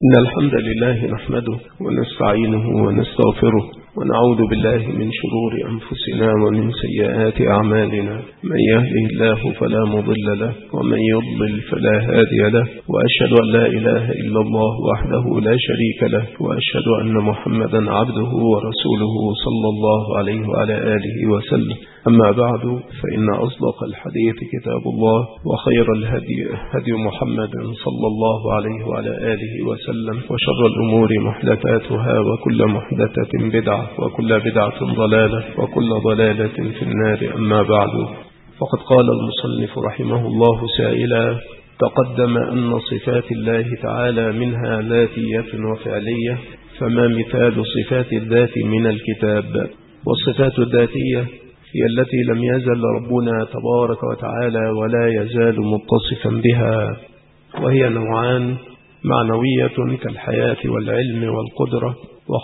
إن الحمد لله نحمده ونستعينه ونستغفره ونعوذ بالله من شرور أنفسنا ومن سيئات أعمالنا. من يهده الله فلا مضل له ومن يضلل فلا هادي له، وأشهد أن لا إله إلا الله وحده لا شريك له، وأشهد أن محمدا عبده ورسوله صلى الله عليه وعلى آله وسلم. أما بعد، فإن أصدق الحديث كتاب الله، وخير الهدي هدي محمد صلى الله عليه وعلى آله وسلم، وشر الأمور محدثاتها، وكل محدثة بدعة، وكل بدعة ضلالة، وكل ضلالة في النار. أما بعد، فقد قال المصنف رحمه الله سائلا: تقدم أن صفات الله تعالى منها ذاتية وفعلية، فما مثال صفات الذات من الكتاب؟ والصفات الذاتية هي التي لم يزل ربنا تبارك وتعالى ولا يزال متصفا بها، وهي نوعان: معنوية كالحياة والعلم والقدرة،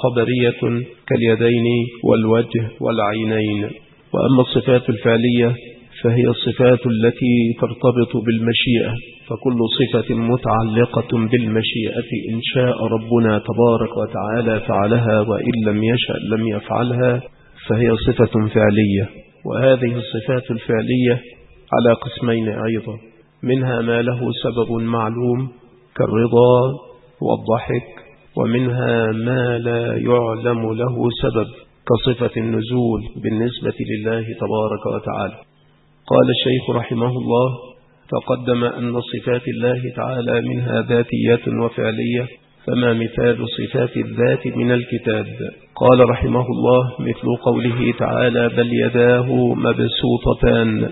وخبرية كاليدين والوجه والعينين. وأما الصفات الفعلية فهي الصفات التي ترتبط بالمشيئة، فكل صفة متعلقة بالمشيئة إن شاء ربنا تبارك وتعالى فعلها، وإن لم يشأ لم يفعلها، فهي صفة فعلية. وهذه الصفات الفعلية على قسمين أيضا: منها ما له سبب معلوم كالرضا والضحك، ومنها ما لا يعلم له سبب كصفة النزول بالنسبة لله تبارك وتعالى. قال الشيخ رحمه الله: تقدم أن صفات الله تعالى منها ذاتية وفعلية، فما مثال صفات الذات من الكتاب؟ قال رحمه الله: مثل قوله تعالى: بل يداه مبسوطتان،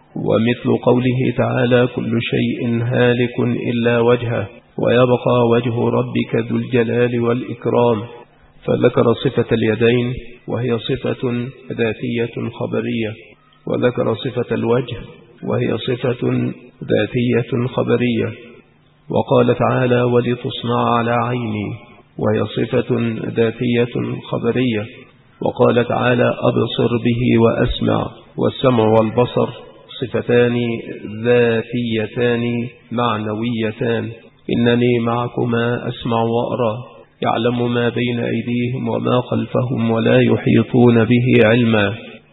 ومثل قوله تعالى: كل شيء هالك إلا وجهه ويبقى وجه ربك ذو الجلال والإكرام. فذكر صفة اليدين وهي صفة ذاتية خبرية، وذكر صفة الوجه وهي صفة ذاتية خبرية، وقال تعالى: ولتصنع على عيني، وهي صفة ذاتية خبرية، وقال تعالى: أبصر به وأسمع. والسمع والبصر صفتان ذاتيتان معنويتان: إنني معكما أسمع وأرى، يعلم ما بين أيديهم وما خلفهم ولا يحيطون به علما.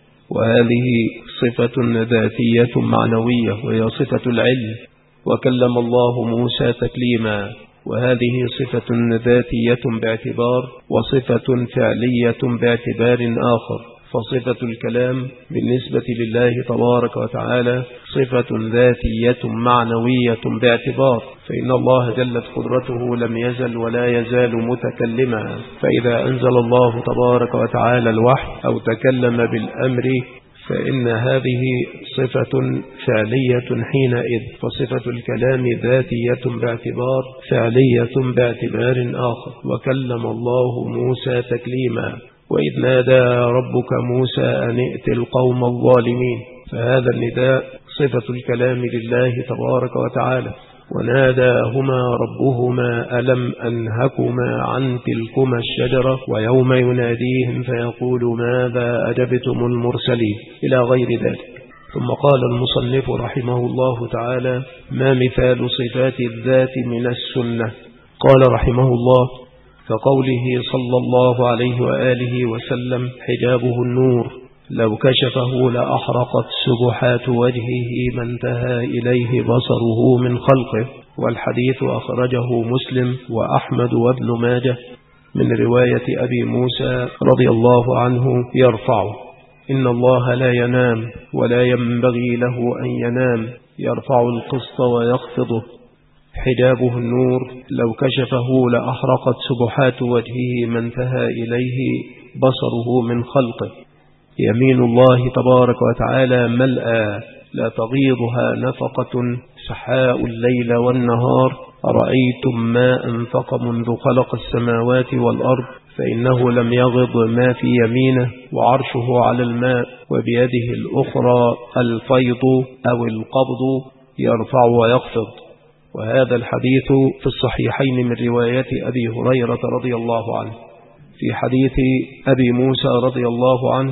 وهذه صفة ذاتية معنوية، وهي صفة العلم. وكلم الله موسى تكليما، وهذه صفة ذاتية باعتبار، وصفة فعلية باعتبار آخر. فصفة الكلام بالنسبة لله تبارك وتعالى صفة ذاتية معنوية باعتبار، فإن الله جلت قدرته لم يزل ولا يزال متكلما، فإذا أنزل الله تبارك وتعالى الوحي أو تكلم بالأمر فإن هذه صفة فعلية حينئذ. فصفة الكلام ذاتية باعتبار، فعلية باعتبار آخر. وكلم الله موسى تكليما، وإذ نادى ربك موسى أن ائت القوم الظالمين. فهذا النداء صفة الكلام لله تبارك وتعالى. وناداهما ربهما ألم أنهكما عن تلكما الشجرة، ويوم يناديهم فيقول ماذا أجبتم المرسلين، إلى غير ذلك. ثم قال المصنف رحمه الله تعالى: ما مثال صفات الذات من السنة؟ قال رحمه الله: كقوله صلى الله عليه وآله وسلم: حجابه النور، لو كشفه لأحرقت سبحات وجهه ما انتهى إليه بصره من خلقه. والحديث أخرجه مسلم وأحمد وابن ماجه من رواية أبي موسى رضي الله عنه يرفعه: إن الله لا ينام ولا ينبغي له أن ينام، يرفع القسط ويخفضه. حجابه النور، لو كشفه لأحرقت سبحات وجهه ما انتهى إليه بصره من خلقه. يمين الله تبارك وتعالى ملأى لا تغيضها نفقة، سحاء الليل والنهار. أرأيتم ما أنفق منذ خلق السماوات والأرض، فإنه لم يغض ما في يمينه، وعرشه على الماء، وبيده الأخرى الفيض أو القبض، يرفع ويخفض. وهذا الحديث في الصحيحين من رواية أبي هريرة رضي الله عنه. في حديث أبي موسى رضي الله عنه: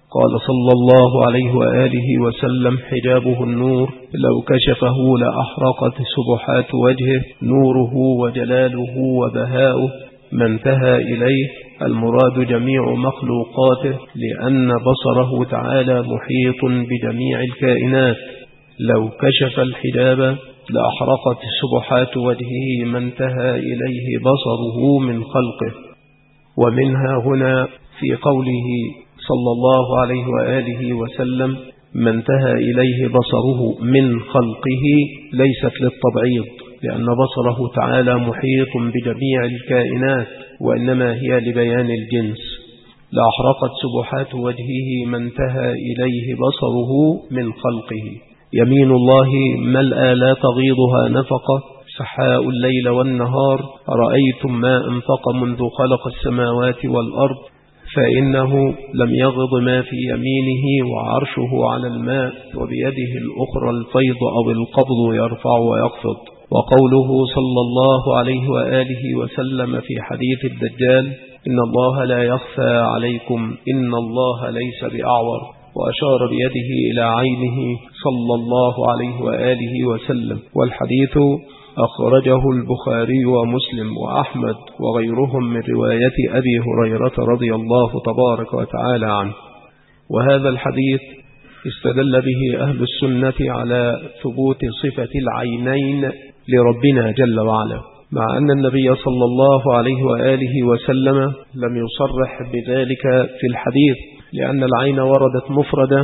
قال صلى الله عليه وآله وسلم: حجابه النور، لو كشفه لأحرقت سبحات وجهه، نوره وجلاله وبهاؤه ما انتهى إليه. المراد جميع مخلوقاته، لأن بصره تعالى محيط بجميع الكائنات. لو كشف الحجاب لأحرقت سبحات وجهه ما انتهى إليه بصره من خلقه. ومنها هنا في قوله صلى الله عليه وآله وسلم: ما انتهى إليه بصره من خلقه، ليست للتبعيض، لأن بصره تعالى محيط بجميع الكائنات، وإنما هي لبيان الجنس. لأحرقت سبحات وجهه ما انتهى إليه بصره من خلقه. يمين الله ملأى لا تغيضها نفقة، سحاء الليل والنهار، رأيتم ما أنفق منذ خلق السماوات والأرض، فإنه لم يغض ما في يمينه، وعرشه على الماء، وبيده الأخرى الفيض أو القبض يرفع ويخفض. وقوله صلى الله عليه وآله وسلم في حديث الدجال: إن الله لا يخفى عليكم، إن الله ليس بأعور، وأشار بيده إلى عينه صلى الله عليه وآله وسلم. والحديث أخرجه البخاري ومسلم وأحمد وغيرهم من رواية أبي هريرة رضي الله تبارك وتعالى عنه. وهذا الحديث استدل به أهل السنة على ثبوت صفة العينين لربنا جل وعلا، مع أن النبي صلى الله عليه وآله وسلم لم يصرح بذلك في الحديث، لأن العين وردت مفردة،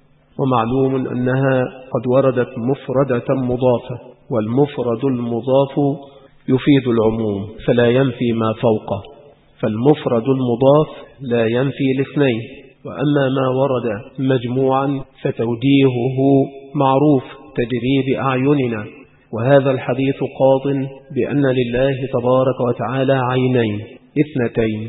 ومعلوم أنها قد وردت مفردة مضافة، والمفرد المضاف يفيد العموم فلا ينفي ما فوقه، فالمفرد المضاف لا ينفي الاثنين. وأما ما ورد مجموعا فتوجيهه معروف تجري بأعيننا. وهذا الحديث قاض بأن لله تبارك وتعالى عينين اثنتين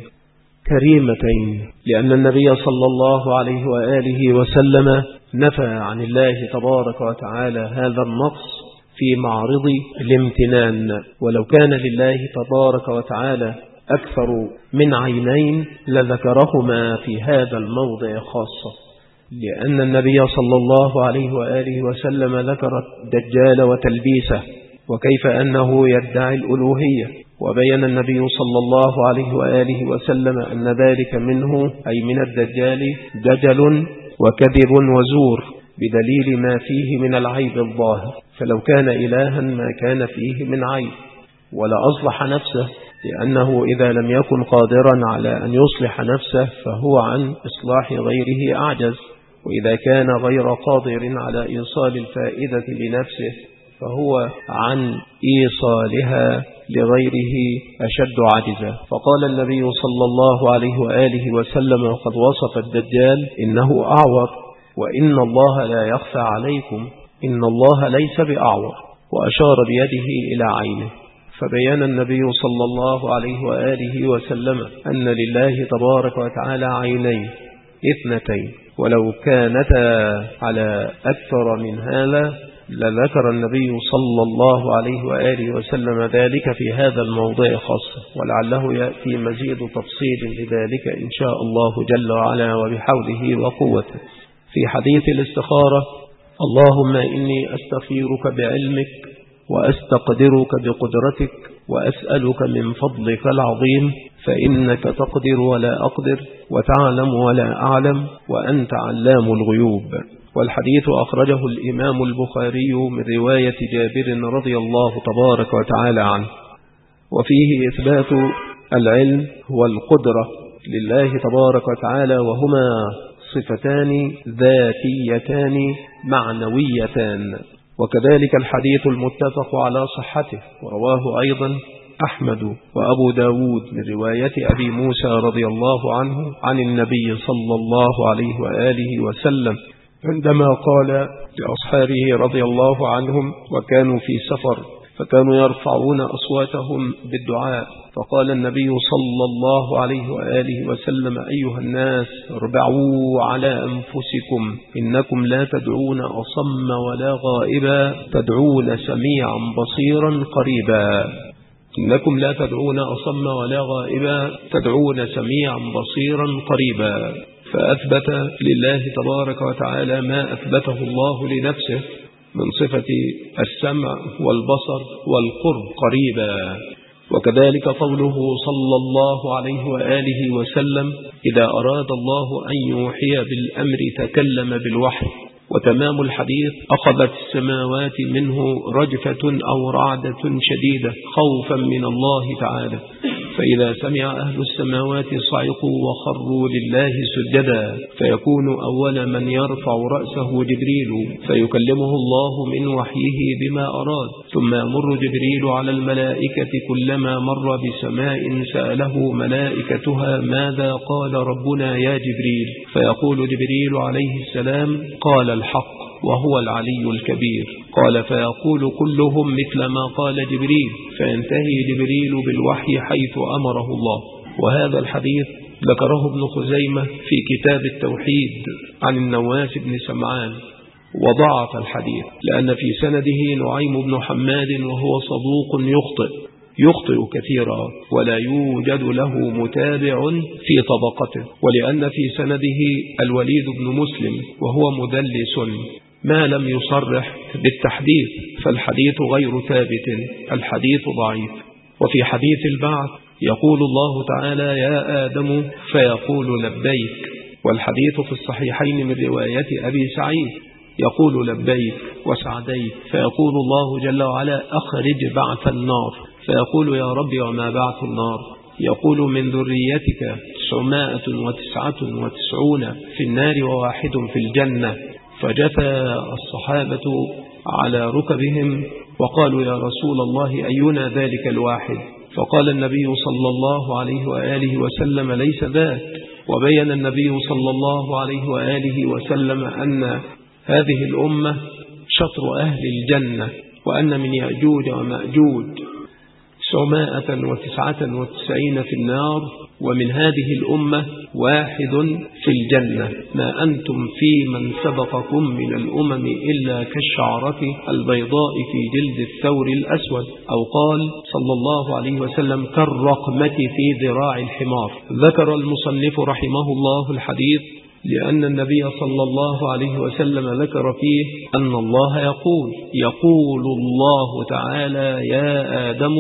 كريمتين، لأن النبي صلى الله عليه وآله وسلم نفى عن الله تبارك وتعالى هذا النقص في معرض الامتنان. ولو كان لله تبارك وتعالى أكثر من عينين لذكرهما في هذا الموضع خاصة، لأن النبي صلى الله عليه وآله وسلم ذكر الدجال وتلبيسه، وكيف أنه يدعي الألوهية، وبين النبي صلى الله عليه وآله وسلم أن ذلك منه، أي من الدجال، دجل وكذب وزور، بدليل ما فيه من العيب الظاهر. فلو كان إلها ما كان فيه من عيب، ولا أصلح نفسه، لأنه إذا لم يكن قادرا على أن يصلح نفسه فهو عن إصلاح غيره أعجز، وإذا كان غير قادر على إيصال الفائدة لنفسه فهو عن إيصالها لغيره أشد عجزا. فقال النبي صلى الله عليه وآله وسلم وقد وصف الدجال: إنه أعور، وإن الله لا يخفى عليكم، إن الله ليس بأعور، وأشار بيده إلى عينه. فبيان النبي صلى الله عليه وآله وسلم أن لله تبارك وتعالى عينين اثنتين، ولو كانتا على أكثر من هذا لذكر النبي صلى الله عليه وآله وسلم ذلك في هذا الموضع خاصة، ولعله يأتي مزيد تفصيل لذلك إن شاء الله جل وعلا وبحوله وقوته. في حديث الاستخارة: اللهم إني أستخيرك بعلمك وأستقدرك بقدرتك وأسألك من فضلك العظيم، فإنك تقدر ولا أقدر وتعلم ولا أعلم وأنت علام الغيوب. والحديث أخرجه الإمام البخاري من رواية جابر رضي الله تبارك وتعالى عنه. وفيه إثبات العلم والقدرة لله تبارك وتعالى، وهما صفتان ذاتيتان معنويتان. وكذلك الحديث المتفق على صحته، ورواه أيضا أحمد وأبو داود من رواية أبي موسى رضي الله عنه عن النبي صلى الله عليه وآله وسلم عندما قال لأصحابه رضي الله عنهم وكانوا في سفر فكانوا يرفعون أصواتهم بالدعاء، فقال النبي صلى الله عليه وآله وسلم: أيها الناس اربعوا على أنفسكم، إنكم لا تدعون أصم ولا غائبا، تدعون سميعا بصيرا قريبا. إنكم لا تدعون أصم ولا غائبا، تدعون سميعا بصيرا قريبا. فأثبت لله تبارك وتعالى ما أثبته الله لنفسه من صفة السمع والبصر والقرب قريبا. وكذلك قوله صلى الله عليه وآله وسلم: إذا أراد الله أن يوحي بالأمر تكلم بالوحي. وتمام الحديث: أخذت السماوات منه رجفة أو رعدة شديدة خوفا من الله تعالى، فإذا سمع أهل السماوات صعقوا وخروا لله سجدا، فيكون أول من يرفع رأسه جبريل فيكلمه الله من وحيه بما أراد، ثم يمر جبريل على الملائكة كلما مر بسماء سأله ملائكتها: ماذا قال ربنا يا جبريل؟ فيقول جبريل عليه السلام: قال الحق وهو العلي الكبير. قال: فيقول كلهم مثل ما قال جبريل، فينتهي جبريل بالوحي حيث أمره الله. وهذا الحديث ذكره ابن خزيمة في كتاب التوحيد عن النواس بن سمعان، وضعف الحديث لأن في سنده نعيم بن حماد وهو صدوق يخطئ كثيرا ولا يوجد له متابع في طبقته، ولأن في سنده الوليد بن مسلم وهو مدلس ما لم يصرح بالتحديث، فالحديث غير ثابت، الحديث ضعيف. وفي حديث البعث يقول الله تعالى: يا آدم، فيقول لبيك. والحديث في الصحيحين من رواية أبي سعيد يقول لبيك وسعديك، فيقول الله جل وعلا: أخرج بعث النار، فيقول: يا رب وما بعث النار؟ يقول: من ذريتك 999 في النار وواحد في الجنة. فجثى الصحابة على ركبهم وقالوا: يا رسول الله، أينا ذلك الواحد؟ فقال النبي صلى الله عليه وآله وسلم: ليس ذاك. وبين النبي صلى الله عليه وآله وسلم أن هذه الأمة شطر أهل الجنة، وأن من يأجوج ومأجوج 999 في النار، ومن هذه الأمة واحد في الجنة. ما أنتم في من سبقكم من الأمم إلا كالشعرة البيضاء في جلد الثور الأسود، أو قال صلى الله عليه وسلم: كالرقمة في ذراع الحمار. ذكر المصنف رحمه الله الحديث لأن النبي صلى الله عليه وسلم ذكر فيه أن الله يقول الله تعالى: يا آدم،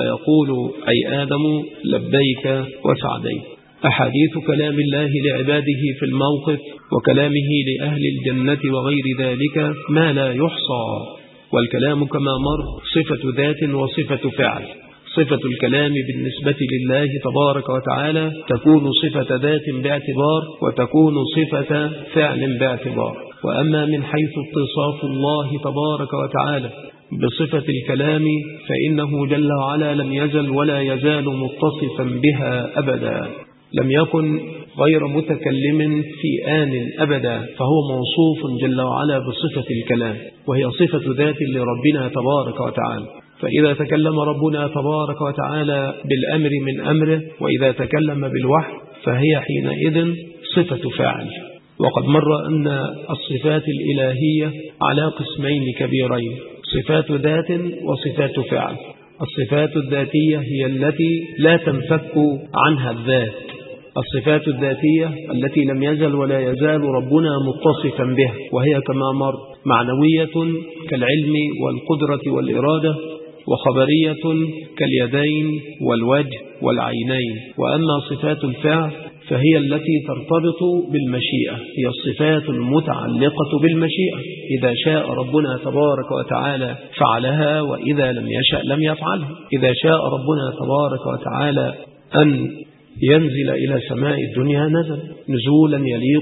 فيقول أي آدم: لبيك وسعديك. أحاديث كلام الله لعباده في الموقف وكلامه لأهل الجنة وغير ذلك ما لا يحصى. والكلام كما مر صفة ذات وصفة فعل. صفة الكلام بالنسبة لله تبارك وتعالى تكون صفة ذات باعتبار، وتكون صفة فعل باعتبار. وأما من حيث اتصاف الله تبارك وتعالى بصفة الكلام فإنه جل وعلا لم يزل ولا يزال متصفا بها أبدا، لم يكن غير متكلم في آن أبدا، فهو موصوف جل وعلا بصفة الكلام، وهي صفة ذات لربنا تبارك وتعالى. فإذا تكلم ربنا تبارك وتعالى بالأمر من أمره، وإذا تكلم بالوحي فهي حينئذ صفة فاعل. وقد مر أن الصفات الإلهية على قسمين كبيرين: صفات ذات وصفات فعل. الصفات الذاتية هي التي لا تنفك عنها الذات، الصفات الذاتية التي لم يزل ولا يزال ربنا متصفا بها، وهي كما مر معنوية كالعلم والقدرة والإرادة، وخبرية كاليدين والوجه والعينين. وأما صفات الفعل فهي التي ترتبط بالمشيئة، هي الصفات المتعلقة بالمشيئة. إذا شاء ربنا تبارك وتعالى فعلها، وإذا لم يشأ لم يفعلها. إذا شاء ربنا تبارك وتعالى أن ينزل إلى سماء الدنيا نزل نزولا يليق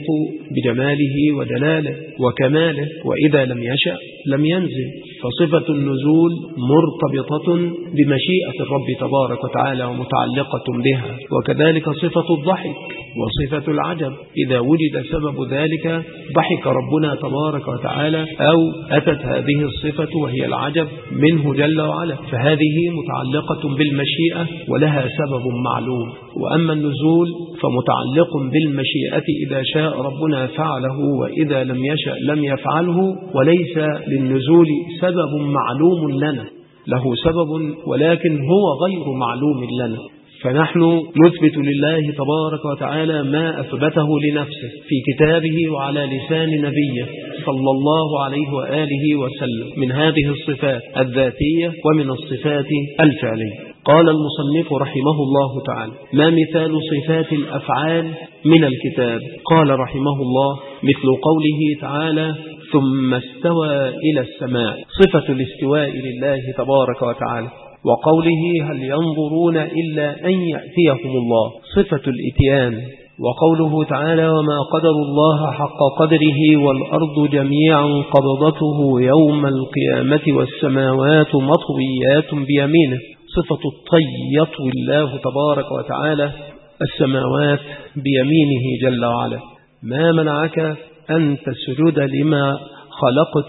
بجماله وجلاله وكماله، وإذا لم يشأ لم ينزل. فصفة النزول مرتبطة بمشيئة الرب تبارك وتعالى ومتعلقة بها. وكذلك صفة الضحك وصفة العجب، إذا وجد سبب ذلك ضحك ربنا تبارك وتعالى، أو أتت هذه الصفة وهي العجب منه جل وعلا، فهذه متعلقة بالمشيئة ولها سبب معلوم. وأما النزول فمتعلق بالمشيئة، إذا شاء ربنا فعله، وإذا لم يشأ لم يفعله. وليس للنزول سبب معلوم لنا، له سبب ولكن هو غير معلوم لنا. فنحن نثبت لله تبارك وتعالى ما أثبته لنفسه في كتابه وعلى لسان نبيه صلى الله عليه وآله وسلم من هذه الصفات الذاتية ومن الصفات الفعلية. قال المصنف رحمه الله تعالى: ما مثال صفات الأفعال من الكتاب؟ قال رحمه الله: مثل قوله تعالى: ثم استوى إلى السماء، صفة الاستواء لله تبارك وتعالى. وقوله: هل ينظرون إلا أن يأتيهم الله، صفة الإتيان. وقوله تعالى: وما قدر الله حق قدره والأرض جميعا قبضته يوم القيامة والسماوات مطويات بيمينه، صفة الطي يطوي الله تبارك وتعالى السماوات بيمينه جل وعلا. ما منعك أن تسجد لما خلقت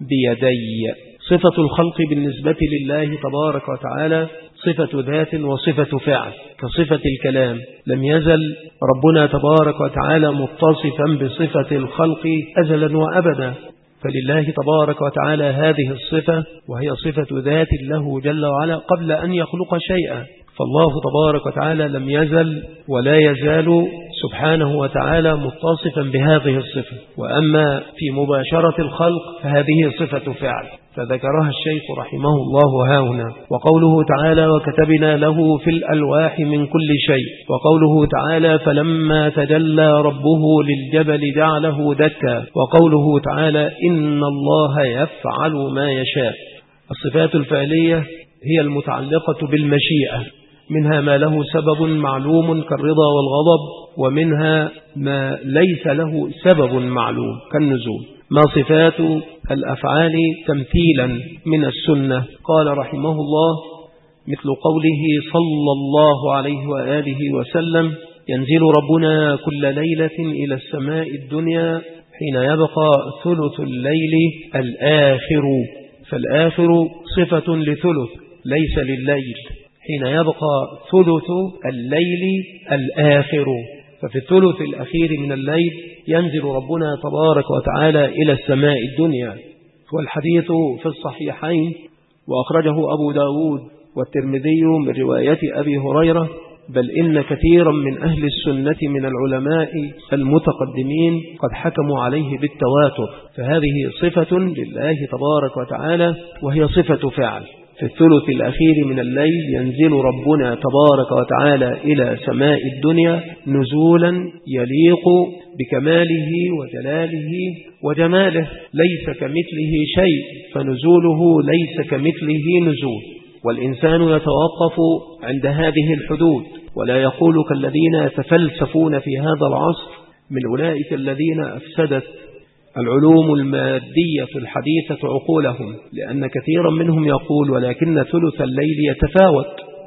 بيدي، صفة الخلق بالنسبة لله تبارك وتعالى صفة ذات وصفة فعل، كصفة الكلام. لم يزل ربنا تبارك وتعالى متصفا بصفة الخلق أزلا وأبدا، فلله تبارك وتعالى هذه الصفة، وهي صفة ذات له جل وعلا قبل أن يخلق شيئا. فالله تبارك وتعالى لم يزل ولا يزال سبحانه وتعالى متصفا بهذه الصفة. وأما في مباشرة الخلق فهذه صفة فعل، فذكرها الشيخ رحمه الله هاهنا. وقوله تعالى: وكتبنا له في الألواح من كل شيء. وقوله تعالى: فلما تجلى ربه للجبل جعله دكا. وقوله تعالى: إن الله يفعل ما يشاء. الصفات الفعلية هي المتعلقة بالمشيئة، منها ما له سبب معلوم كالرضا والغضب، ومنها ما ليس له سبب معلوم كالنزول. ما صفات الأفعال تمثيلا من السنة؟ قال رحمه الله: مثل قوله صلى الله عليه وآله وسلم: ينزل ربنا كل ليلة إلى السماء الدنيا حين يبقى ثلث الليل الآخر. فالآخر صفة لثلث ليس لليل، حين يبقى ثلث الليل الآخر. ففي الثلث الأخير من الليل ينزل ربنا تبارك وتعالى إلى السماء الدنيا. والحديث في الصحيحين، وأخرجه أبو داود والترمذي من رواية أبي هريرة، بل إن كثيرا من أهل السنة من العلماء المتقدمين قد حكموا عليه بالتواتر. فهذه صفة لله تبارك وتعالى، وهي صفة فعل. في الثلث الأخير من الليل ينزل ربنا تبارك وتعالى إلى سماء الدنيا نزولا يليق بكماله وجلاله وجماله، ليس كمثله شيء، فنزوله ليس كمثله نزول. والإنسان يتوقف عند هذه الحدود، ولا يقول كالذين يتفلسفون في هذا العصر من أولئك الذين أفسدت العلوم المادية الحديثة عقولهم، لأن كثيرا منهم يقول: ولكن ثلث الليل يتفاوت،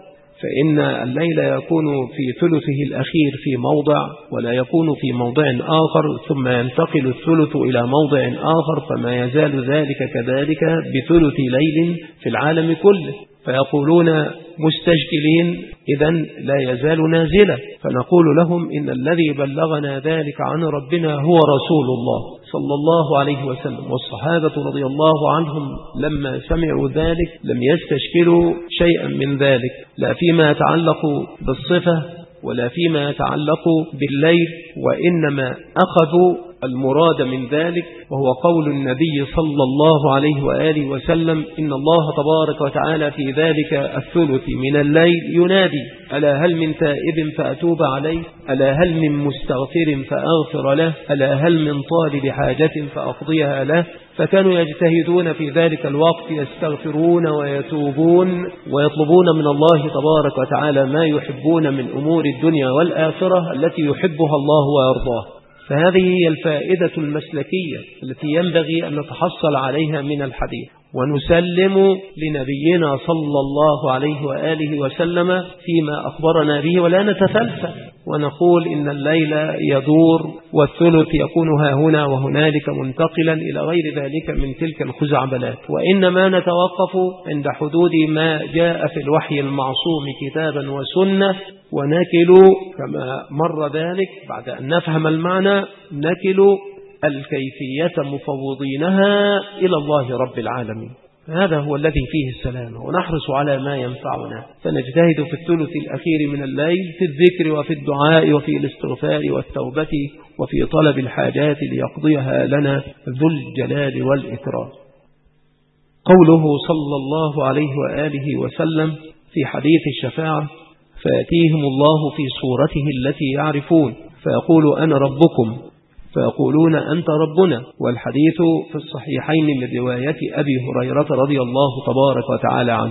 فإن الليل يكون في ثلثه الأخير في موضع ولا يكون في موضع آخر، ثم ينتقل الثلث إلى موضع آخر، فما يزال ذلك كذلك بثلث ليل في العالم كله. فيقولون مستجدلين: إذن لا يزال نازلا. فنقول لهم: إن الذي بلغنا ذلك عن ربنا هو رسول الله صلى الله عليه وسلم، والصحابة رضي الله عنهم لما سمعوا ذلك لم يستشكلوا شيئا من ذلك، لا فيما يتعلق بالصفة ولا فيما يتعلق بالليل، وإنما أخذوا المراد من ذلك، وهو قول النبي صلى الله عليه وآله وسلم: إن الله تبارك وتعالى في ذلك الثلث من الليل ينادي: ألا هل من تائب فأتوب عليه، ألا هل من مستغفر فأغفر له، ألا هل من طالب حاجة فأقضيها له. فكانوا يجتهدون في ذلك الوقت، يستغفرون ويتوبون ويطلبون من الله تبارك وتعالى ما يحبون من أمور الدنيا والآخرة التي يحبها الله ويرضاه. فهذه هي الفائدة المسلكية التي ينبغي أن نتحصل عليها من الحديث، ونسلم لنبينا صلى الله عليه وآله وسلم فيما أخبرنا به، ولا نتفلسف ونقول إن الليل يدور والثلث يكون ها هنا وهنالك منتقلا إلى غير ذلك من تلك الخزعبلات، وإنما نتوقف عند حدود ما جاء في الوحي المعصوم كتابا وسنة، ونكل كما مر ذلك بعد أن نفهم المعنى نكل الكيفية مفوضينها إلى الله رب العالمين. هذا هو الذي فيه السلام، ونحرص على ما ينفعنا، فنجتهد في الثلث الأخير من الليل في الذكر وفي الدعاء وفي الاستغفار والتوبة وفي طلب الحاجات ليقضيها لنا ذو الجلال والإكرام. قوله صلى الله عليه وآله وسلم في حديث الشفاعة: فيأتيهم الله في صورته التي يعرفون فيقول أنا ربكم فيقولون أنت ربنا. والحديث في الصحيحين من رواية أبي هريرة رضي الله تبارك وتعالى عنه.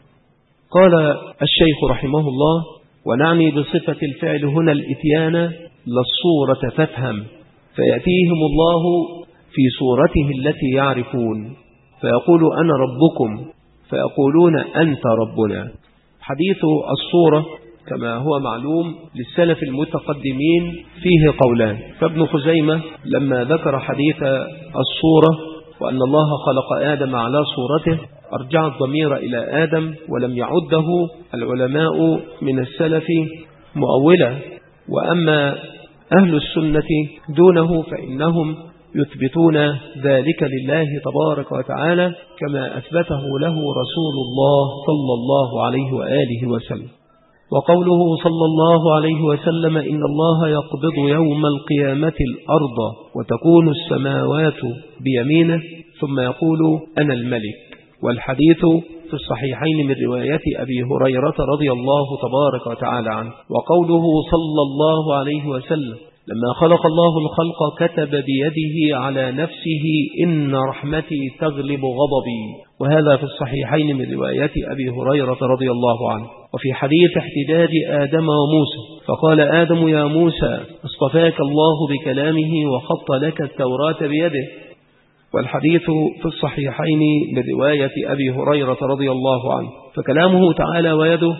قال الشيخ رحمه الله: ونعني بصفة الفعل هنا الإتيان لا الصورة فافهم، فيأتيهم الله في صورته التي يعرفون فيقول أنا ربكم فيقولون أنت ربنا. حديث الصورة كما هو معلوم للسلف المتقدمين فيه قولان، فابن خزيمة لما ذكر حديث الصورة وأن الله خلق آدم على صورته أرجع الضمير إلى آدم، ولم يعده العلماء من السلف مؤولا. وأما أهل السنة دونه فإنهم يثبتون ذلك لله تبارك وتعالى كما أثبته له رسول الله صلى الله عليه وآله وسلم. وقوله صلى الله عليه وسلم: إن الله يقبض يوم القيامة الأرض وتكون السماوات بيمينه ثم يقول أنا الملك. والحديث في الصحيحين من رواية أبي هريرة رضي الله تبارك وتعالى عنه. وقوله صلى الله عليه وسلم: لما خلق الله الخلق كتب بيده على نفسه إن رحمتي تغلب غضبي. وهذا في الصحيحين من رواية أبي هريرة رضي الله عنه. وفي حديث احتجاج آدم وموسى فقال آدم: يا موسى اصطفاك الله بكلامه وخط لك التوراة بيده. والحديث في الصحيحين من رواية أبي هريرة رضي الله عنه. فكلامه تعالى ويده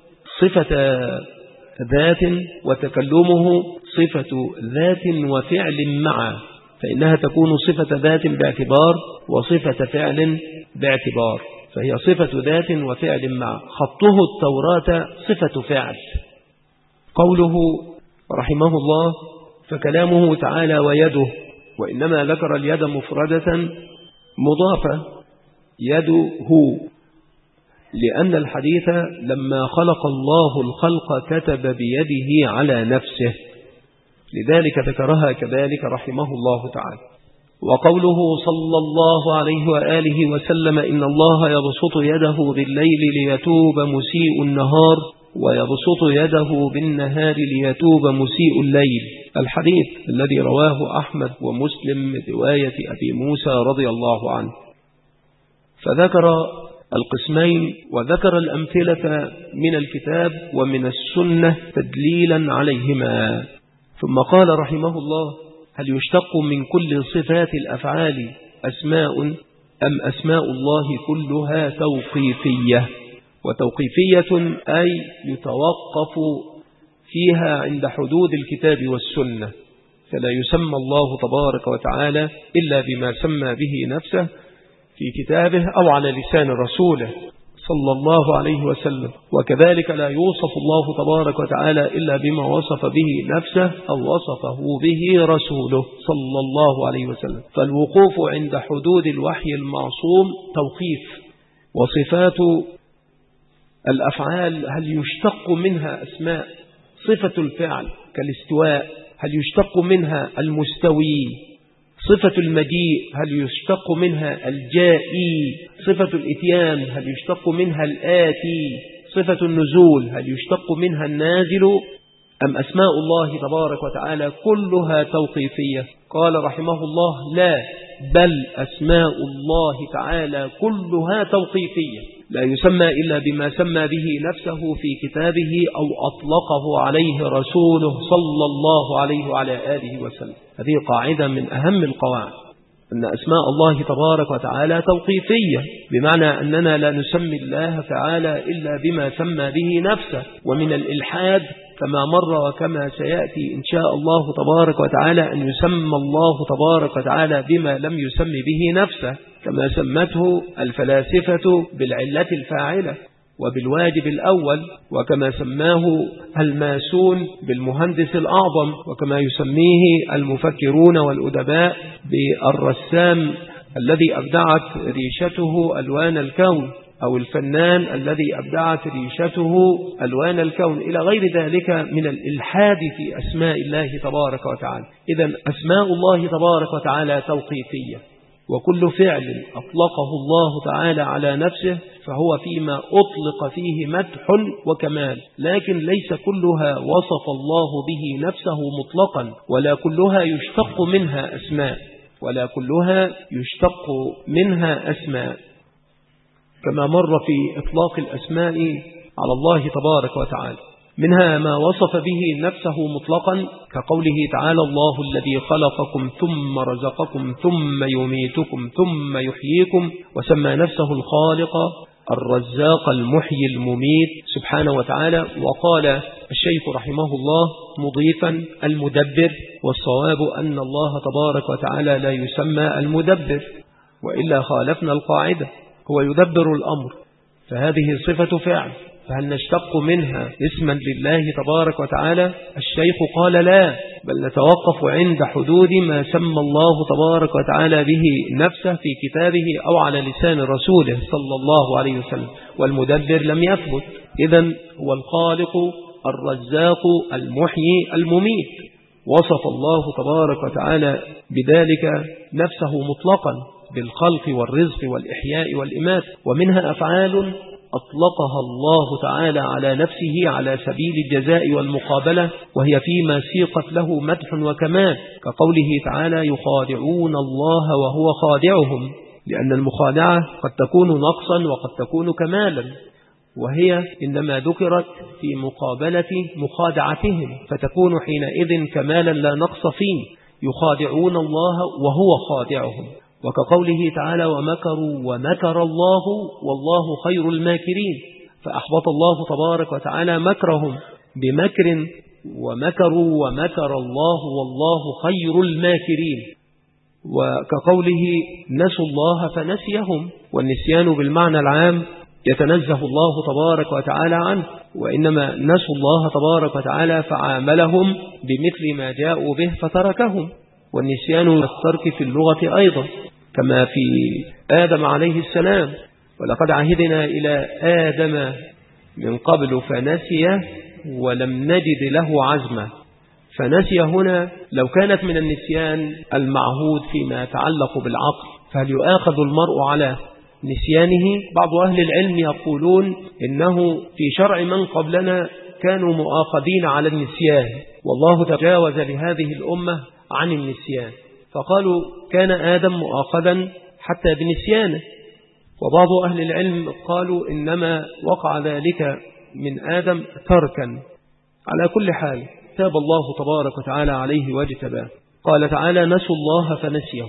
صفة ذات، وتكلمه صفة ذات وفعل معا، فإنها تكون صفة ذات باعتبار وصفة فعل باعتبار، فهي صفة ذات وفعل معا. خطه التوراة صفة فعل. قوله رحمه الله: فكلامه تعالى ويده، وإنما ذكر اليد مفردة مضافة يده، لأن الحديث لما خلق الله الخلق كتب بيده على نفسه، لذلك ذكرها كذلك رحمه الله تعالى. وقوله صلى الله عليه وآله وسلم: إن الله يبسط يده بالليل ليتوب مسيء النهار ويبسط يده بالنهار ليتوب مسيء الليل. الحديث الذي رواه أحمد ومسلم من رواية أبي موسى رضي الله عنه. فذكر القسمين وذكر الأمثلة من الكتاب ومن السنة تدليلا عليهما. ثم قال رحمه الله: هل يشتق من كل صفات الأفعال أسماء أم أسماء الله كلها توقيفية؟ وتوقيفية أي يتوقف فيها عند حدود الكتاب والسنة، فلا يسمى الله تبارك وتعالى إلا بما سمى به نفسه في كتابه أو على لسان رسوله صلى الله عليه وسلم. وكذلك لا يوصف الله تبارك وتعالى إلا بما وصف به نفسه أو وصفه به رسوله صلى الله عليه وسلم. فالوقوف عند حدود الوحي المعصوم توقيف. وصفات الأفعال هل يشتق منها أسماء؟ صفة الفعل كالاستواء هل يشتق منها المستوي؟ صفة المجيء هل يشتق منها الجائي؟ صفة الإتيان هل يشتق منها الآتي؟ صفة النزول هل يشتق منها النازل؟ أم أسماء الله تبارك وتعالى كلها توقيفية؟ قال رحمه الله: لا، بل أسماء الله تعالى كلها توقيفية، لا يسمى إلا بما سمى به نفسه في كتابه أو أطلقه عليه رسوله صلى الله عليه وعلى آله وسلم. هذه قاعدة من أهم القواعد، أن أسماء الله تبارك وتعالى توقيفية، بمعنى أننا لا نسمي الله تعالى إلا بما سمى به نفسه. ومن الإلحاد كما مر وكما سيأتي إن شاء الله تبارك وتعالى أن يسمى الله تبارك وتعالى بما لم يسمي به نفسه، كما سمته الفلاسفة بالعلة الفاعلة وبالواجب الأول، وكما سماه الماسون بالمهندس الأعظم، وكما يسميه المفكرون والأدباء بالرسام الذي أبدعت ريشته ألوان الكون، أو الفنان الذي أبدعت ريشته ألوان الكون، إلى غير ذلك من الإلحاد في أسماء الله تبارك وتعالى. إذن أسماء الله تبارك وتعالى توقيفية، وكل فعل أطلقه الله تعالى على نفسه فهو فيما أطلق فيه مدح وكمال، لكن ليس كلها وصف الله به نفسه مطلقا، ولا كلها يشتق منها أسماء كما مر في إطلاق الأسماء على الله تبارك وتعالى. منها ما وصف به نفسه مطلقا كقوله تعالى: الله الذي خلقكم ثم رزقكم ثم يميتكم ثم يحييكم، وسمى نفسه الخالق الرزاق المحيي المميت سبحانه وتعالى. وقال الشيخ رحمه الله مضيفا: المدبر، والصواب أن الله تبارك وتعالى لا يسمى المدبر، وإلا خالفنا القاعدة، هو يدبر الأمر، فهذه صفة فعل، فهل نشتق منها اسما لله تبارك وتعالى؟ الشيخ قال لا، بل نتوقف عند حدود ما سمى الله تبارك وتعالى به نفسه في كتابه أو على لسان رسوله صلى الله عليه وسلم، والمدبر لم يثبت. إذن هو الخالق الرزاق المحيي المميت، وصف الله تبارك وتعالى بذلك نفسه مطلقا بالخلق والرزق والإحياء والإمات. ومنها أفعال أطلقها الله تعالى على نفسه على سبيل الجزاء والمقابلة، وهي فيما سيقت له مدح وكمال، كقوله تعالى: يخادعون الله وهو خادعهم، لأن المخادعة قد تكون نقصا وقد تكون كمالا، وهي إنما ذكرت في مقابلة مخادعتهم، فتكون حينئذ كمالا لا نقص فيه. يخادعون الله وهو خادعهم، وكقوله تعالى: ومكروا ومكر الله والله خير الماكرين، فأحبط الله تبارك وتعالى مكرهم بمكر، ومكروا ومكر الله والله خير الماكرين. وكقوله: نسوا الله فنسيهم، والنسيان بالمعنى العام يتنزه الله تبارك وتعالى عنه، وإنما نسوا الله تبارك وتعالى فعاملهم بمثل ما جاءوا به فتركهم. والنسيان والترك في اللغة أيضا، كما في آدم عليه السلام: ولقد عهدنا إلى آدم من قبل فنسي ولم نجد له عزما. فنسي هنا لو كانت من النسيان المعهود فيما يتعلق بالعقل، فهل يؤاخذ المرء على نسيانه؟ بعض أهل العلم يقولون إنه في شرع من قبلنا كانوا مؤاخذين على النسيان، والله تجاوز لهذه الأمة عن النسيان، فقالوا كان آدم مؤاخذا حتى بنسيانه. وبعض أهل العلم قالوا إنما وقع ذلك من آدم تركا. على كل حال تاب الله تبارك وتعالى عليه واجتباه. قال تعالى: نسوا الله فنسيهم،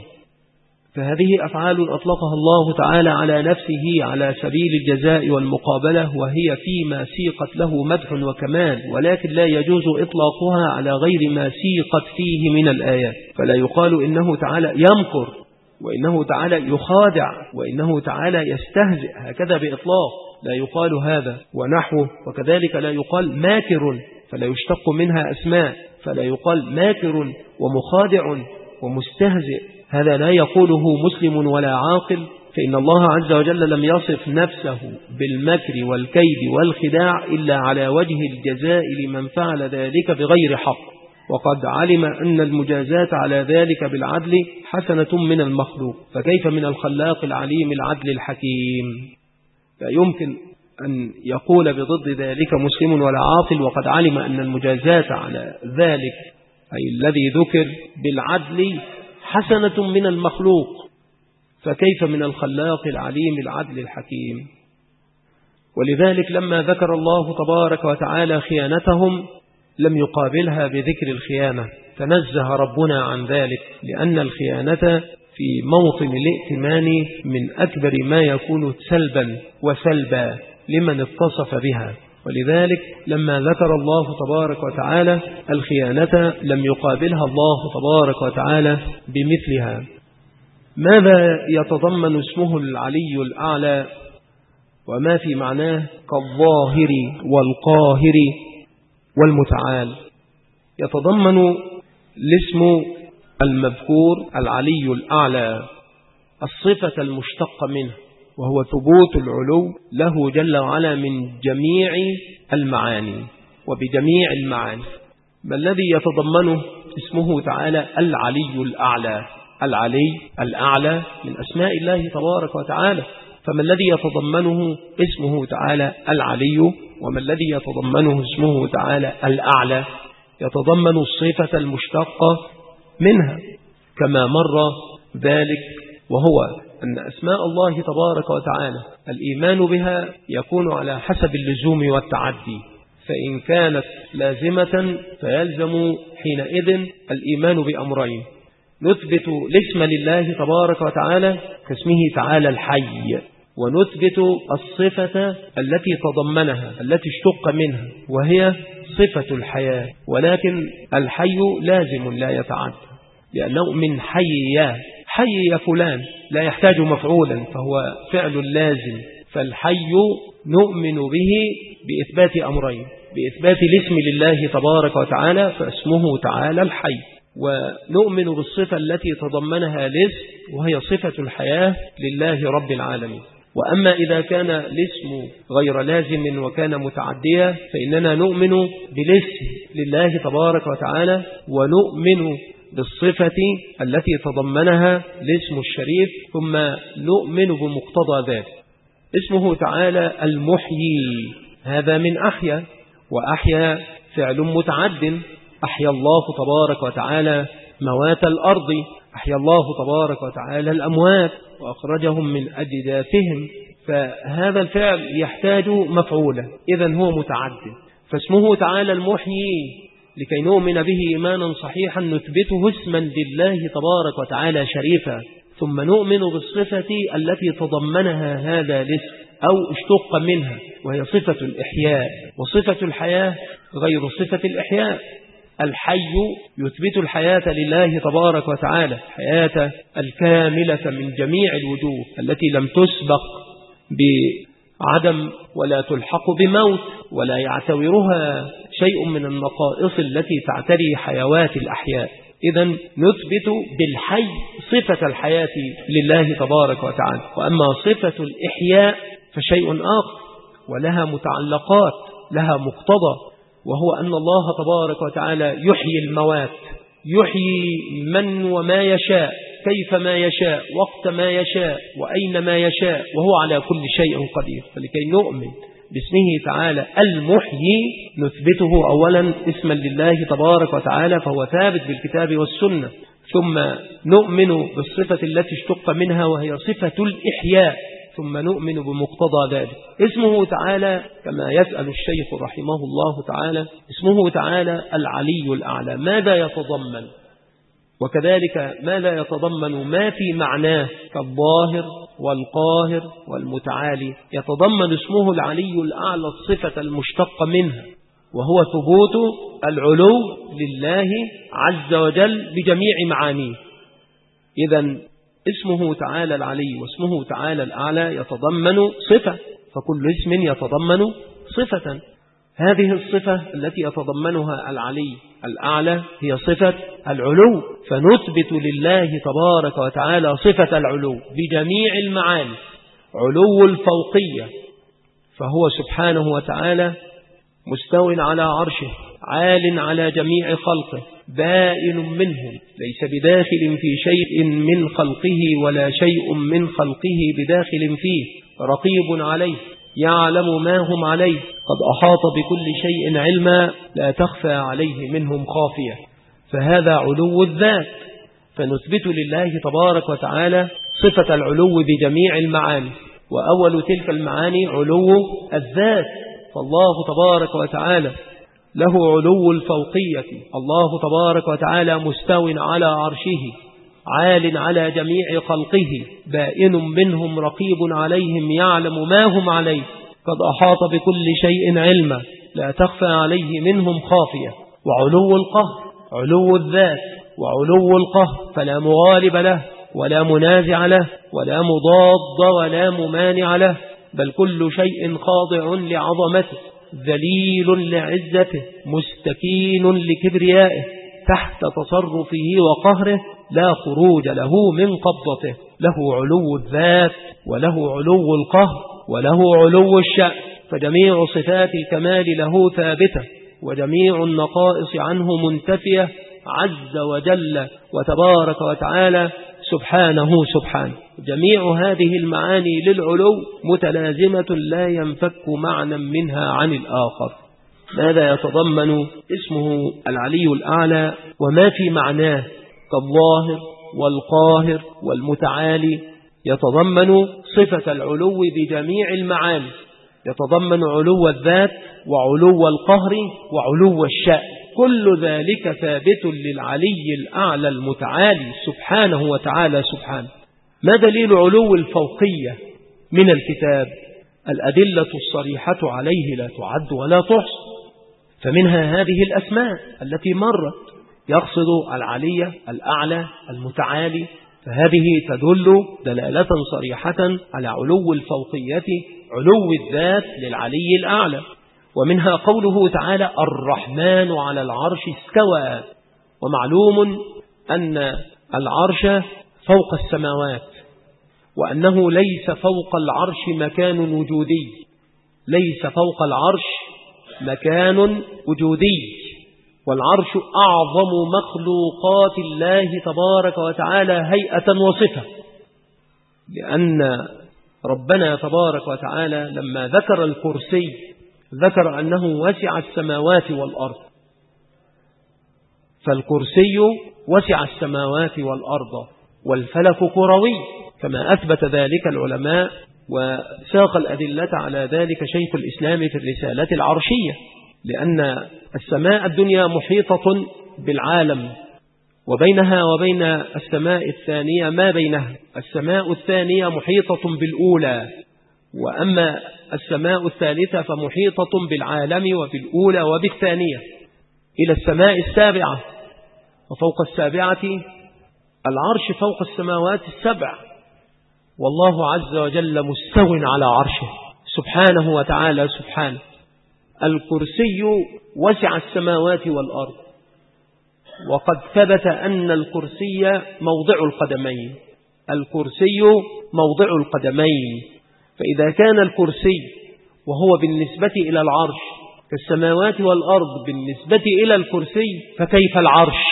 فهذه أفعال أطلقها الله تعالى على نفسه على سبيل الجزاء والمقابلة، وهي فيما سيقت له مدح وكمال، ولكن لا يجوز إطلاقها على غير ما سيقت فيه من الآيات، فلا يقال إنه تعالى يمكر، وإنه تعالى يخادع، وإنه تعالى يستهزئ، هكذا بإطلاق لا يقال هذا ونحوه. وكذلك لا يقال ماكر، فلا يشتق منها أسماء، فلا يقال ماكر ومخادع ومستهزئ، هذا لا يقوله مسلم ولا عاقل، فإن الله عز وجل لم يصف نفسه بالمكر والكيد والخداع إلا على وجه الجزاء لمن فعل ذلك بغير حق، وقد علم أن المجازات على ذلك بالعدل حسنة من المخلوق، فكيف من الخلاق العليم العدل الحكيم؟ لا يمكن أن يقول بضد ذلك مسلم ولا عاقل، وقد علم أن المجازات على ذلك أي الذي ذكر بالعدل حسنة من المخلوق، فكيف من الخلاق العليم العدل الحكيم؟ ولذلك لما ذكر الله تبارك وتعالى خيانتهم لم يقابلها بذكر الخيانة، تنزه ربنا عن ذلك، لأن الخيانة في موطن الائتمان من أكبر ما يكون سلبا وسلبا لمن اتصف بها، ولذلك لما ذكر الله تبارك وتعالى الخيانة لم يقابلها الله تبارك وتعالى بمثلها. ماذا يتضمن اسمه العلي الأعلى وما في معناه كالظاهر والقاهر والمتعال؟ يتضمن الاسم المذكور العلي الأعلى الصفة المشتقة منه، وهو ثبوت العلو له جل وعلا من جميع المعاني وبجميع المعاني. ما الذي يتضمنه اسمه تعالى العلي الأعلى؟ العلي الأعلى من أسماء الله تبارك وتعالى. فما الذي يتضمنه اسمه تعالى العلي؟ وما الذي يتضمنه اسمه تعالى الأعلى؟ يتضمن الصفة المشتقة منها كما مر ذلك، وهو أن أسماء الله تبارك وتعالى الإيمان بها يكون على حسب اللزوم والتعدي، فإن كانت لازمة فيلزم حينئذ الإيمان بأمرين: نثبت الاسم لله تبارك وتعالى كاسمه تعالى الحي، ونثبت الصفة التي تضمنها التي اشتق منها وهي صفة الحياة. ولكن الحي لازم لا يتعدى، لأنه من حي فلان لا يحتاج مفعولا فهو فعل لازم. فالحي نؤمن به بإثبات أمرين: بإثبات الاسم لله تبارك وتعالى فاسمه تعالى الحي، ونؤمن بالصفة التي تضمنها الاسم وهي صفة الحياة لله رب العالمين. وأما إذا كان الاسم غير لازم وكان متعديا فإننا نؤمن بالاسم لله تبارك وتعالى ونؤمن بالصفة التي تضمنها الاسم الشريف، ثم نؤمن بمقتضى ذلك. اسمه تعالى المحيي، هذا من أحيا، وأحيا فعل متعد. أحيا الله تبارك وتعالى موات الأرض، أحيا الله تبارك وتعالى الأموات وأخرجهم من أجداثهم، فهذا الفعل يحتاج مفعولا، إذن هو متعد. فاسمه تعالى المحيي لكي نؤمن به إيمانا صحيحا نثبته اسما لله تبارك وتعالى شريفا، ثم نؤمن بالصفة التي تضمنها هذا الاسم أو اشتق منها وهي صفة الإحياء. وصفة الحياة غير صفة الإحياء. الحي يثبت الحياة لله تبارك وتعالى، الحياة الكاملة من جميع الوجوه التي لم تسبق بعدم ولا تلحق بموت ولا يعتورها شيء من النقائص التي تعتري حيوات الأحياء. إذن نثبت بالحي صفة الحياة لله تبارك وتعالى. وأما صفة الإحياء فشيء آخر ولها متعلقات، لها مقتضى، وهو أن الله تبارك وتعالى يحيي الموات، يحيي من وما يشاء كيف ما يشاء وقت ما يشاء وأين ما يشاء، وهو على كل شيء قدير. فلكي نؤمن باسمه تعالى المحيي نثبته أولا اسما لله تبارك وتعالى فهو ثابت بالكتاب والسنة، ثم نؤمن بالصفة التي اشتق منها وهي صفة الإحياء، ثم نؤمن بمقتضى ذلك. اسمه تعالى كما يسأل الشيخ رحمه الله تعالى، اسمه تعالى العلي الأعلى، ماذا يتضمن؟ وكذلك ماذا يتضمن ما في معناه كالظاهر والقاهر والمتعالي. يتضمن اسمه العلي الأعلى الصفة المشتقة منها وهو ثبوت العلو لله عز وجل بجميع معانيه. إذن اسمه تعالى العلي واسمه تعالى الأعلى يتضمن صفة، فكل اسم يتضمن صفة. هذه الصفة التي يتضمنها العلي الأعلى هي صفة العلو، فنثبت لله تبارك وتعالى صفة العلو بجميع المعاني. علو الفوقية، فهو سبحانه وتعالى مستو على عرشه، عال على جميع خلقه، بائن منهم، ليس بداخل في شيء من خلقه ولا شيء من خلقه بداخل فيه، رقيب عليه يعلم ما هم عليه، قد أحاط بكل شيء علما لا تخفى عليه منهم خافية. فهذا علو الذات، فنثبت لله تبارك وتعالى صفة العلو بجميع المعاني، وأول تلك المعاني علو الذات. فالله تبارك وتعالى له علو الفوقية، الله تبارك وتعالى مستو على عرشه، عال على جميع خلقه، بائن منهم، رقيب عليهم، يعلم ما هم عليه، قد أحاط بكل شيء علما لا تخفى عليه منهم خافية. وعلو القهر، علو الذات وعلو القهر، فلا مغالب له ولا منازع له ولا مضاد ولا ممانع له، بل كل شيء خاضع لعظمته، ذليل لعزته، مستكين لكبريائه، تحت تصرفه وقهره لا خروج له من قبضته، له علو الذات وله علو القهر وله علو الشأن، فجميع صفات الكمال له ثابتة وجميع النقائص عنه منتفية عز وجل وتبارك وتعالى سبحانه. جميع هذه المعاني للعلو متلازمة لا ينفك معنى منها عن الآخر. ماذا يتضمن اسمه العلي الأعلى وما في معناه كالظاهر والقاهر والمتعالي؟ يتضمن صفة العلو بجميع المعاني، يتضمن علو الذات وعلو القهر وعلو الشأن، كل ذلك ثابت للعلي الأعلى المتعالي سبحانه وتعالى. ما دليل علو الفوقية من الكتاب؟ الأدلة الصريحة عليه لا تعد ولا تحصى، فمنها هذه الأسماء التي مرت يقصد العلي الأعلى المتعالي، فهذه تدل دلالة صريحة على علو الفوقية، علو الذات للعلي الأعلى. ومنها قوله تعالى الرحمن على العرش استوى، ومعلوم أن العرش فوق السماوات، وأنه ليس فوق العرش مكان وجودي، ليس فوق العرش مكان وجودي، والعرش أعظم مخلوقات الله تبارك وتعالى هيئة وصفة، لأن ربنا تبارك وتعالى لما ذكر الكرسي ذكر أنه وسع السماوات والأرض، فالكرسي وسع السماوات والأرض، والفلك كروي كما أثبت ذلك العلماء، وساق الأدلة على ذلك شيخ الإسلام في الرسالة العرشية، لأن السماء الدنيا محيطة بالعالم، وبينها وبين السماء الثانية ما بينها، السماء الثانية محيطة بالأولى، وأما السماء الثالثة فمحيطة بالعالم وبالأولى وبالثانية إلى السماء السابعة، وفوق السابعة العرش فوق السماوات السبع، والله عز وجل مستو على عرشه سبحانه وتعالى. الكرسي وسع السماوات والأرض، وقد ثبت أن الكرسي موضع القدمين، الكرسي موضع القدمين، فإذا كان الكرسي وهو بالنسبة إلى العرش كالسماوات والأرض بالنسبة إلى الكرسي، فكيف العرش؟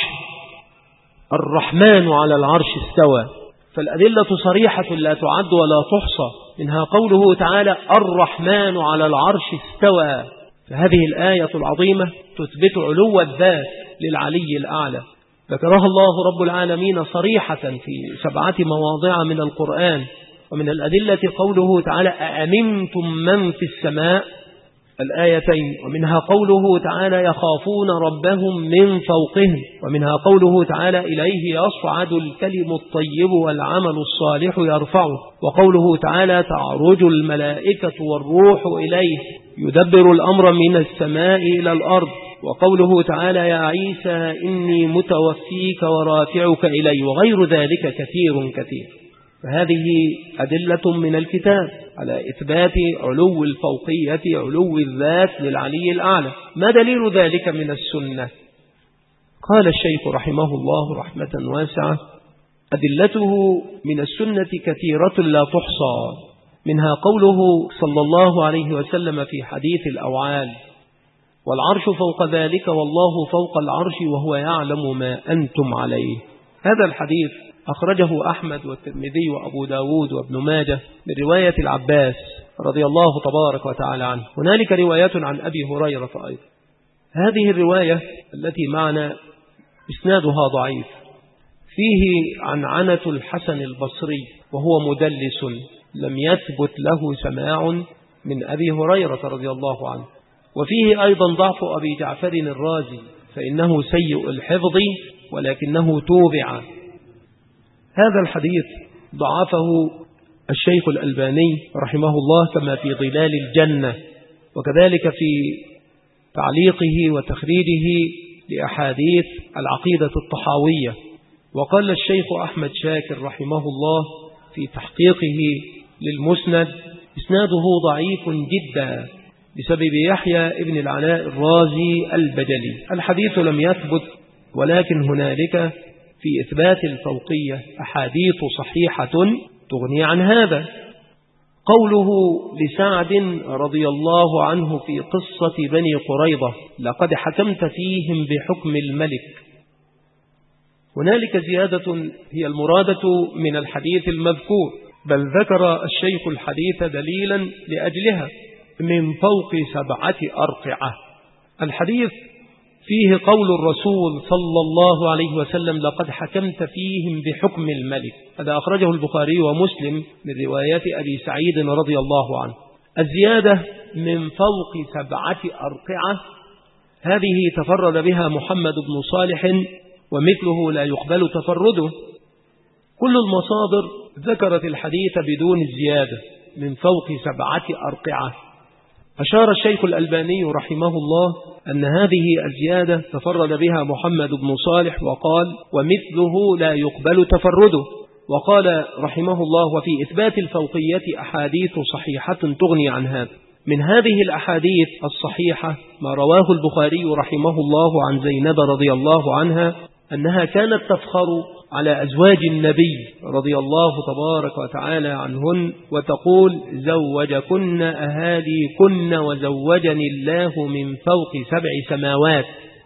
الرحمن على العرش استوى، فالأدلة صريحة لا تعد ولا تحصى، منها قوله تعالى الرحمن على العرش استوى، فهذه الآية العظيمة تثبت علو الذات للعلي الأعلى، ذكرها الله رب العالمين صريحة في 7 مواضع من القرآن. ومن الأدلة قوله تعالى أأمنتم من في السماء الآيتين، ومنها قوله تعالى يخافون ربهم من فوقهم، ومنها قوله تعالى إليه يصعد الكلم الطيب والعمل الصالح يرفعه، وقوله تعالى تعرج الملائكة والروح إليه يدبر الأمر من السماء إلى الأرض، وقوله تعالى يا عيسى إني متوفيك ورافعك إلي، وغير ذلك كثير. فهذه أدلة من الكتاب على إثبات علو الفوقية، علو الذات للعلي الأعلى. ما دليل ذلك من السنة؟ قال الشيخ رحمه الله رحمة واسعة أدلته من السنة كثيرة لا تحصى، منها قوله صلى الله عليه وسلم في حديث الأوعال والعرش فوق ذلك والله فوق العرش وهو يعلم ما أنتم عليه. هذا الحديث أخرجه أحمد والترمذي وأبو داود وابن ماجه من رواية العباس رضي الله تبارك وتعالى عنه. هنالك رواية عن أبي هريرة أيضا. هذه الرواية التي معنا إسنادها ضعيف، فيه عنعنة الحسن البصري وهو مدلس لم يثبت له سماع من أبي هريرة رضي الله عنه، وفيه أيضا ضعف أبي جعفر الرازي فإنه سيء الحفظ ولكنه توبع. هذا الحديث ضعفه الشيخ الألباني رحمه الله كما في ظلال الجنة، وكذلك في تعليقه وتخريجه لأحاديث العقيدة الطحاوية. وقال الشيخ أحمد شاكر رحمه الله في تحقيقه للمسند إسناده ضعيف جدا بسبب يحيى ابن العلاء الرازي البجلي. الحديث لم يثبت ولكن هنالك في إثبات الفوقية أحاديث صحيحة تغني عن هذا. قوله لسعد رضي الله عنه في قصة بني قريظة لقد حكمت فيهم بحكم الملك، هنالك زيادة هي المرادة من الحديث المذكور، بل ذكر الشيخ الحديث دليلا لأجلها من فوق 7 أرقعة. الحديث فيه قول الرسول صلى الله عليه وسلم لقد حكمت فيهم بحكم الملك، هذا أخرجه البخاري ومسلم من رواية أبي سعيد رضي الله عنه. الزيادة من فوق 7 أرقعة هذه تفرد بها محمد بن صالح ومثله لا يقبل تفرده. كل المصادر ذكرت الحديث بدون الزيادة من فوق 7 أرقعة. أشار الشيخ الألباني رحمه الله أن هذه الزيادة تفرد بها محمد بن صالح وقال ومثله لا يقبل تفرده. وقال رحمه الله وفي إثبات الفوقية أحاديث صحيحة تغني عن هذا. من هذه الأحاديث الصحيحة ما رواه البخاري رحمه الله عن زينب رضي الله عنها أنها كانت تفخر على أزواج النبي رضي الله تبارك وتعالى عنهن وتقول زوجكن أهاليكن وزوجني الله من فوق 7 سماوات.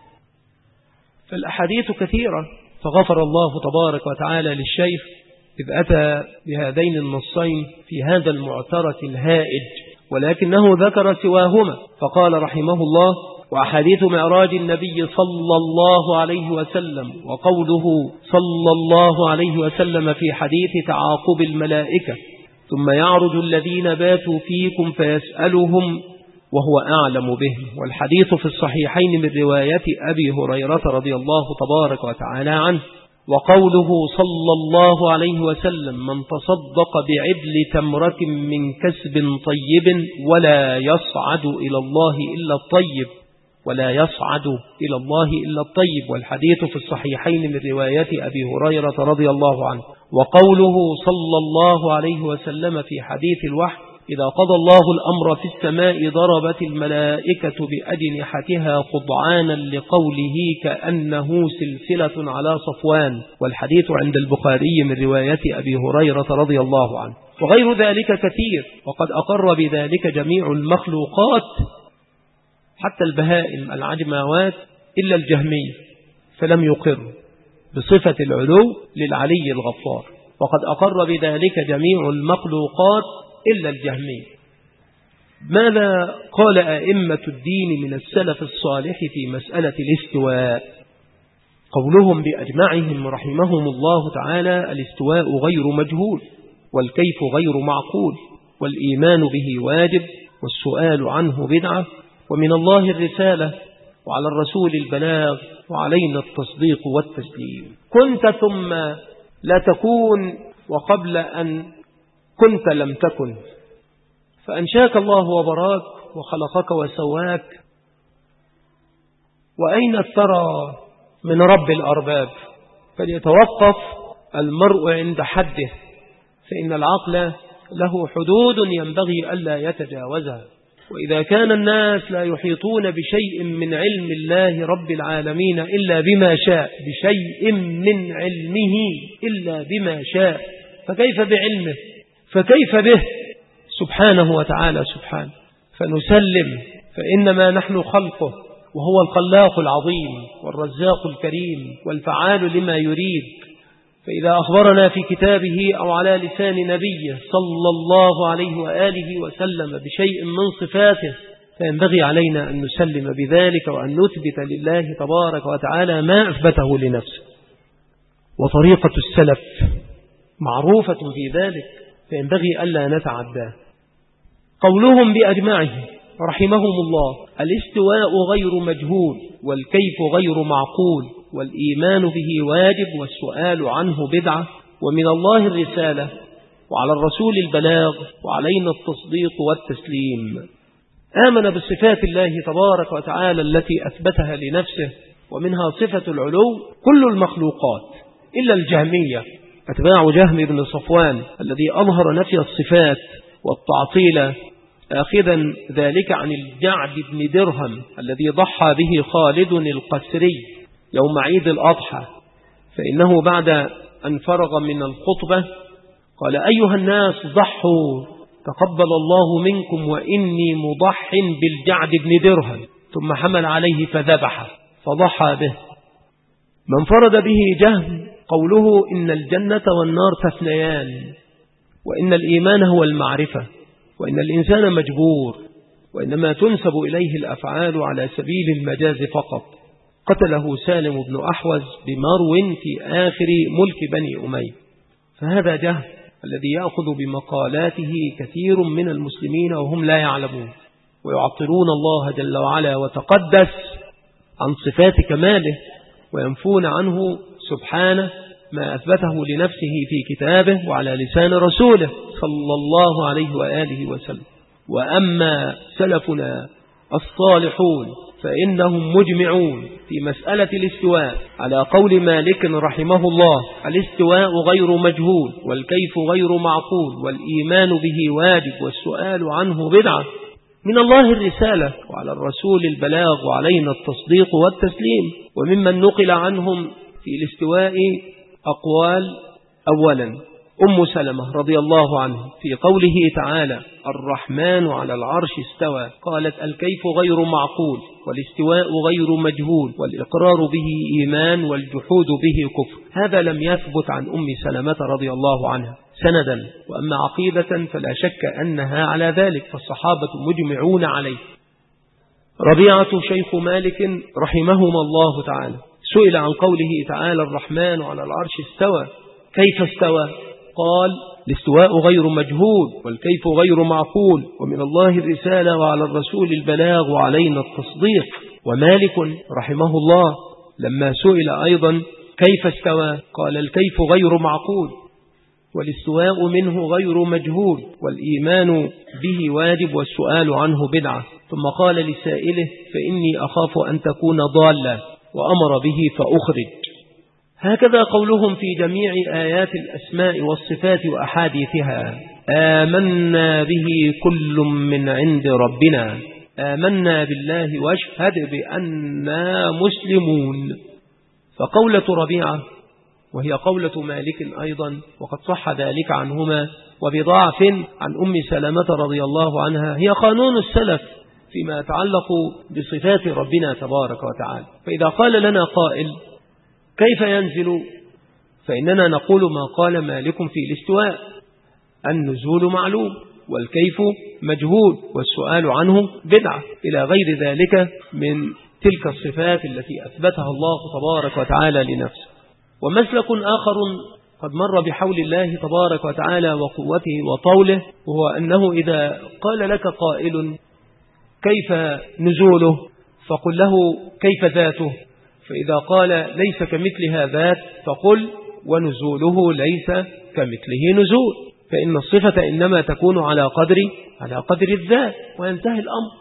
فالأحاديث كثيرة، فغفر الله تبارك وتعالى للشيخ إذ أتى بهذين النصين في هذا المعترك الهائج، ولكنه ذكر سواهما فقال رحمه الله وأحاديث معراج النبي صلى الله عليه وسلم وقوله صلى الله عليه وسلم في حديث تعاقب الملائكة ثم يعرج الذين باتوا فيكم فيسألهم وهو أعلم بهم، والحديث في الصحيحين من رواية أبي هريرة رضي الله تبارك وتعالى عنه. وقوله صلى الله عليه وسلم من تصدق بعدل تمرة من كسب طيب ولا يصعد إلى الله إلا الطيب ولا يصعد إلى الله إلا الطيب، والحديث في الصحيحين من رواية أبي هريرة رضي الله عنه. وقوله صلى الله عليه وسلم في حديث الوحي إذا قضى الله الأمر في السماء ضربت الملائكة بأجنحتها خضعانا لقوله كأنه سلسلة على صفوان، والحديث عند البخاري من رواية أبي هريرة رضي الله عنه. وغير ذلك كثير، وقد أقر بذلك جميع المخلوقات حتى البهائم العجماوات إلا الجهمي فلم يقر بصفة العلو للعلي الغفار، وقد أقر بذلك جميع المخلوقات إلا الجهمي. ماذا قال أئمة الدين من السلف الصالح في مسألة الاستواء؟ قولهم بأجمعهم رحمهم الله تعالى الاستواء غير مجهول والكيف غير معقول والإيمان به واجب والسؤال عنه بدعة ومن الله الرسالة وعلى الرسول البلاغ وعلينا التصديق والتسليم. كنت ثم لا تكون وقبل أن كنت لم تكن، فأنشاك الله وبراك وخلقك وسواك، وأين الثرى من رب الأرباب؟ فليتوقف المرء عند حده، فإن العقل له حدود ينبغي ألا يتجاوزها. وإذا كان الناس لا يحيطون بشيء من علم الله رب العالمين إلا بما شاء، بشيء من علمه إلا بما شاء، فكيف بعلمه؟ فكيف به سبحانه وتعالى سبحانه؟ فنسلم، فإنما نحن خلقه، وهو الخلاق العظيم والرزاق الكريم والفعال لما يريد. فإذا أخبرنا في كتابه أو على لسان نبيه صلى الله عليه وآله وسلم بشيء من صفاته فينبغي علينا أن نسلم بذلك وأن نثبت لله تبارك وتعالى ما أثبته لنفسه. وطريقة السلف معروفة في ذلك فينبغي ألا نتعداه. قولهم بأجمعه رحمهم الله الاستواء غير مجهول والكيف غير معقول والإيمان به واجب والسؤال عنه بدعة ومن الله الرسالة وعلى الرسول البلاغ وعلينا التصديق والتسليم. آمن بصفات الله تبارك وتعالى التي أثبتها لنفسه، ومنها صفة العلو كل المخلوقات إلا الجهمية أتباع جهم بن صفوان الذي أظهر نفي الصفات والتعطيل، آخذا ذلك عن الجعد بن درهم الذي ضحى به خالد القسري يوم عيد الأضحى، فإنه بعد أن فرغ من الخطبة قال: أيها الناس ضحوا تقبل الله منكم وإني مضح بالجعد بن درهم، ثم حمل عليه فذبح فضحى به. من فرد به جهم قوله إن الجنة والنار تثنيان، وإن الإيمان هو المعرفة، وإن الإنسان مجبور، وإنما تنسب إليه الأفعال على سبيل المجاز فقط. قتله سالم بن أحوز بمرو في آخر ملك بني أمية. فهذا جهم الذي يأخذ بمقالاته كثير من المسلمين وهم لا يعلمون، ويعطلون الله جل وعلا وتقدس عن صفات كماله، وينفون عنه سبحانه ما أثبته لنفسه في كتابه وعلى لسان رسوله صلى الله عليه وآله وسلم. وأما سلفنا الصالحون فإنهم مجمعون في مسألة الاستواء على قول مالك رحمه الله: الاستواء غير مجهول، والكيف غير معقول، والإيمان به واجب، والسؤال عنه بدعة. من الله الرسالة، وعلى الرسول البلاغ، وعلينا التصديق والتسليم. وممن نقل عنهم في الاستواء أقوال: أولا أم سلمة رضي الله عنه في قوله تعالى: الرحمن على العرش استوى، قالت: الكيف غير معقول، والاستواء غير مجهول، والإقرار به إيمان، والجحود به كفر. هذا لم يثبت عن أم سلمة رضي الله عنها سندا، وأما عقيدة فلا شك أنها على ذلك، فالصحابة مجمعون عليه. ربيعة شيخ مالك رحمهما الله تعالى سئل عن قوله تعالى: الرحمن على العرش استوى، كيف استوى؟ قال: الاستواء غير مجهول، والكيف غير معقول، ومن الله الرسالة، وعلى الرسول البلاغ، وعلينا التصديق. ومالك رحمه الله لما سئل أيضا كيف استوى قال: الكيف غير معقول، والاستواء منه غير مجهول، والإيمان به واجب، والسؤال عنه بدعة. ثم قال لسائله: فإني أخاف أن تكون ضالا، وأمر به فأخرج. هكذا قولهم في جميع آيات الأسماء والصفات وأحاديثها: آمنا به كل من عند ربنا، آمنا بالله واشهد بأننا مسلمون. فقولة ربيعة وهي قولة مالك أيضا، وقد صح ذلك عنهما وبضعف عن أم سلمة رضي الله عنها، هي قانون السلف فيما يتعلق بصفات ربنا تبارك وتعالى. فإذا قال لنا قائل: كيف ينزل؟ فإننا نقول ما قال مالك في الاستواء: النزول معلوم، والكيف مجهول، والسؤال عنه بدعة، إلى غير ذلك من تلك الصفات التي أثبتها الله تبارك وتعالى لنفسه. ومسلك آخر قد مر بحول الله تبارك وتعالى وقوته وطوله، وهو أنه إذا قال لك قائل: كيف نزوله؟ فقل له: كيف ذاته؟ فإذا قال: ليس كمثلها ذات، فقل: ونزوله ليس كمثله نزول، فإن الصفة إنما تكون على قدر الذات، وينتهي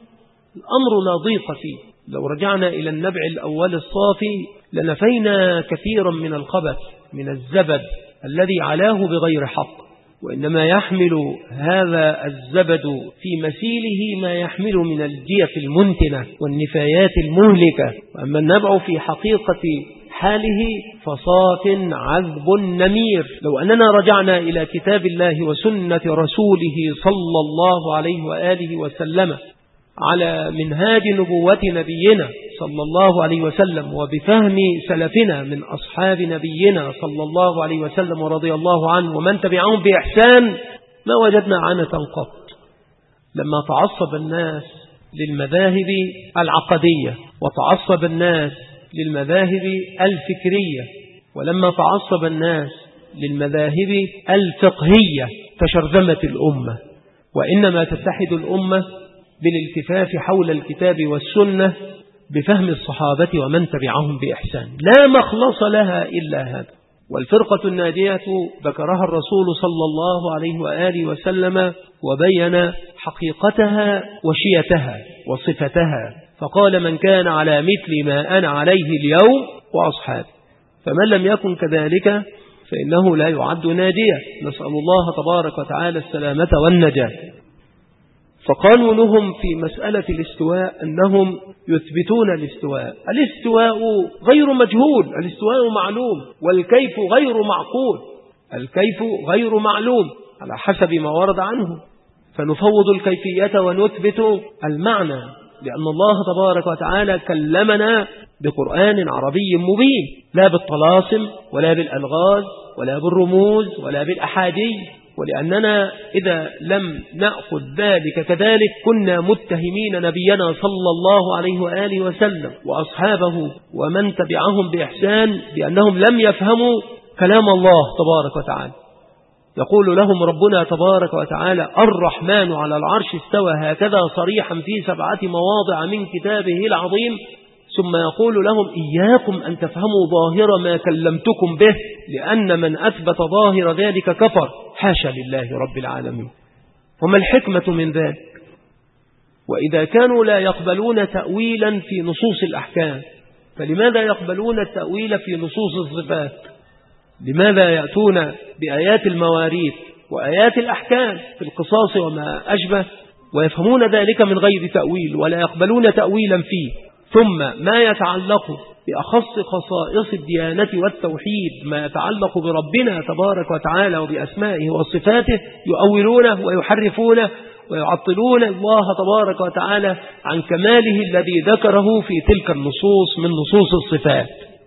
الأمر لا ضيق فيه. لو رجعنا إلى النبع الأول الصافي لنفينا كثيرا من الخبث، من الزبد الذي علاه بغير حق، وإنما يحمل هذا الزبد في مسيله ما يحمل من الجيف المنتنة والنفايات المهلكة. وأما النبع في حقيقة حاله فصاف عذب نمير. لو أننا رجعنا إلى كتاب الله وسنة رسوله صلى الله عليه وآله وسلم على منهاج نبوة نبينا صلى الله عليه وسلم، وبفهم سلفنا من أصحاب نبينا صلى الله عليه وسلم ورضي الله عنه ومن تبعهم بإحسان، ما وجدنا عنة قط. لما تعصب الناس للمذاهب العقدية، وتعصب الناس للمذاهب الفكرية، ولما تعصب الناس للمذاهب الفقهية، تشرذمت الأمة. وإنما تتحد الأمة بالالتفاف حول الكتاب والسنة بفهم الصحابة ومن تبعهم بإحسان، لا مخلص لها إلا هذا. والفرقة الناجية ذكرها الرسول صلى الله عليه وآله وسلم، وبين حقيقتها وشيتها وصفتها، فقال: من كان على مثل ما أنا عليه اليوم وأصحابي. فمن لم يكن كذلك فإنه لا يعد ناجيا. نسأل الله تبارك وتعالى السلامة والنجاة. فقالوا لهم في مسألة الاستواء أنهم يثبتون الاستواء غير مجهول، الاستواء معلوم، والكيف غير معقول، الكيف غير معلوم على حسب ما ورد عنه، فنفوض الكيفية ونثبت المعنى، لأن الله تبارك وتعالى كلمنا بقرآن عربي مبين، لا بالطلاسم ولا بالألغاز ولا بالرموز ولا بالأحاديث، ولأننا إذا لم نأخذ ذلك كذلك كنا متهمين نبينا صلى الله عليه وآله وسلم وأصحابه ومن تبعهم بإحسان بأنهم لم يفهموا كلام الله تبارك وتعالى. يقول لهم ربنا تبارك وتعالى الرحمن على العرش استوى هكذا صريحا في 7 مواضع من كتابه العظيم، ثم يقول لهم إياكم أن تفهموا ظاهر ما كلمتكم به، لأن من أثبت ظاهر ذلك كفر، حاشا لله رب العالمين. وما الحكمة من ذلك؟ وإذا كانوا لا يقبلون تأويلا في نصوص الأحكام، فلماذا يقبلون التأويل في نصوص الصفات؟ لماذا يأتون بآيات المواريث وآيات الأحكام في القصاص وما أشبه ويفهمون ذلك من غير تأويل ولا يقبلون تأويلا فيه، ثم ما يتعلق بأخص خصائص الديانة والتوحيد، ما يتعلق بربنا تبارك وتعالى وبأسمائه وصفاته، يؤولونه ويحرفونه ويعطلون الله تبارك وتعالى عن كماله الذي ذكره في تلك النصوص من نصوص الصفات،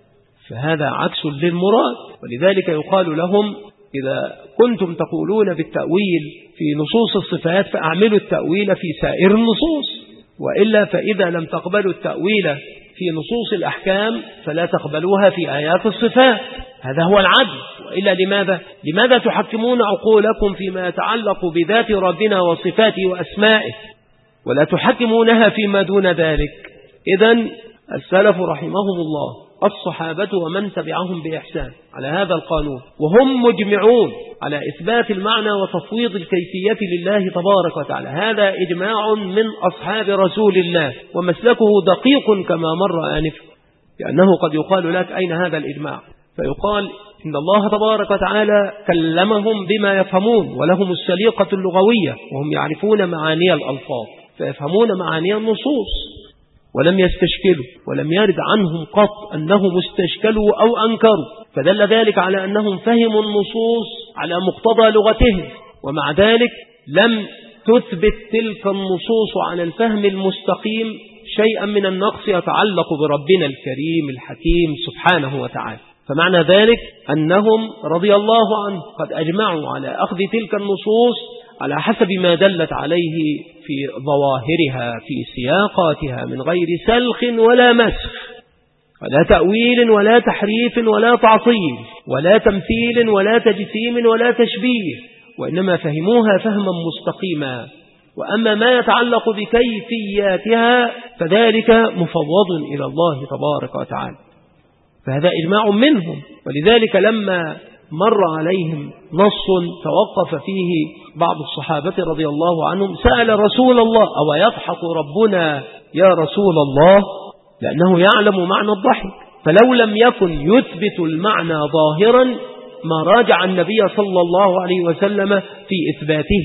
فهذا عكس للمراد. ولذلك يقال لهم إذا كنتم تقولون بالتأويل في نصوص الصفات فأعملوا التأويل في سائر النصوص، وإلا فإذا لم تقبلوا التأويل في نصوص الأحكام فلا تقبلوها في آيات الصفات، هذا هو العدل. وإلا لماذا تحكمون عقولكم فيما يتعلق بذات ربنا وصفاته وأسمائه ولا تحكمونها فيما دون ذلك؟ إذن السلف رحمهم الله الصحابة ومن تبعهم بإحسان على هذا القانون، وهم مجمعون على إثبات المعنى وتفويض الكيفية لله تبارك وتعالى، هذا إجماع من أصحاب رسول الله، ومسلكه دقيق كما مر آنفا، لأنه قد يقال لك أين هذا الإجماع؟ فيقال إن الله تبارك وتعالى كلمهم بما يفهمون، ولهم السليقة اللغوية وهم يعرفون معاني الألفاظ فيفهمون معاني النصوص، ولم يستشكلوا، ولم يرد عنهم قط أنهم استشكلوا أو أنكروا، فدل ذلك على أنهم فهموا النصوص على مقتضى لغتهم، ومع ذلك لم تثبت تلك النصوص على الفهم المستقيم شيئا من النقص يتعلق بربنا الكريم الحكيم سبحانه وتعالى. فمعنى ذلك أنهم رضي الله عنه قد أجمعوا على أخذ تلك النصوص على حسب ما دلت عليه في ظواهرها في سياقاتها من غير سلخ ولا مسخ ولا تأويل ولا تحريف ولا تعطيل ولا تمثيل ولا تجسيم ولا تشبيه، وإنما فهموها فهما مستقيما. وأما ما يتعلق بكيفياتها فذلك مفوض إلى الله تبارك وتعالى، فهذا إجماع منهم. ولذلك لما مر عليهم نص توقف فيه بعض الصحابة رضي الله عنهم سأل رسول الله أو يضحك ربنا يا رسول الله، لأنه يعلم معنى الضحك، فلو لم يكن يثبت المعنى ظاهرا ما راجع النبي صلى الله عليه وسلم في إثباته،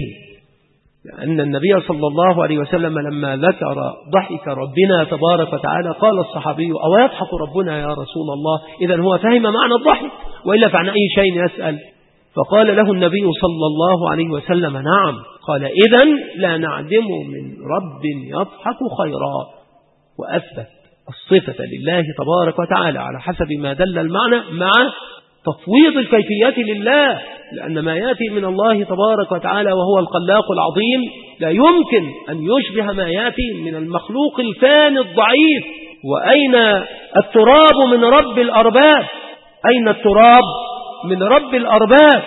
لأن النبي صلى الله عليه وسلم لما ذكر ضحك ربنا تبارك وتعالى قال الصحابي أو يضحك ربنا يا رسول الله، إذن هو فهم معنى الضحك، وإلا فعن أي شيء يسأل؟ فقال له النبي صلى الله عليه وسلم نعم. قال إذن لا نعدم من رب يضحك خيرا، وأثبت الصفة لله تبارك وتعالى على حسب ما دل المعنى مع تفويض الكيفيات لله، لأن ما يأتي من الله تبارك وتعالى وهو الخلاق العظيم لا يمكن أن يشبه ما يأتي من المخلوق الفاني الضعيف. وأين التراب من رب الأرباب؟ أين التراب من رب الأرباب؟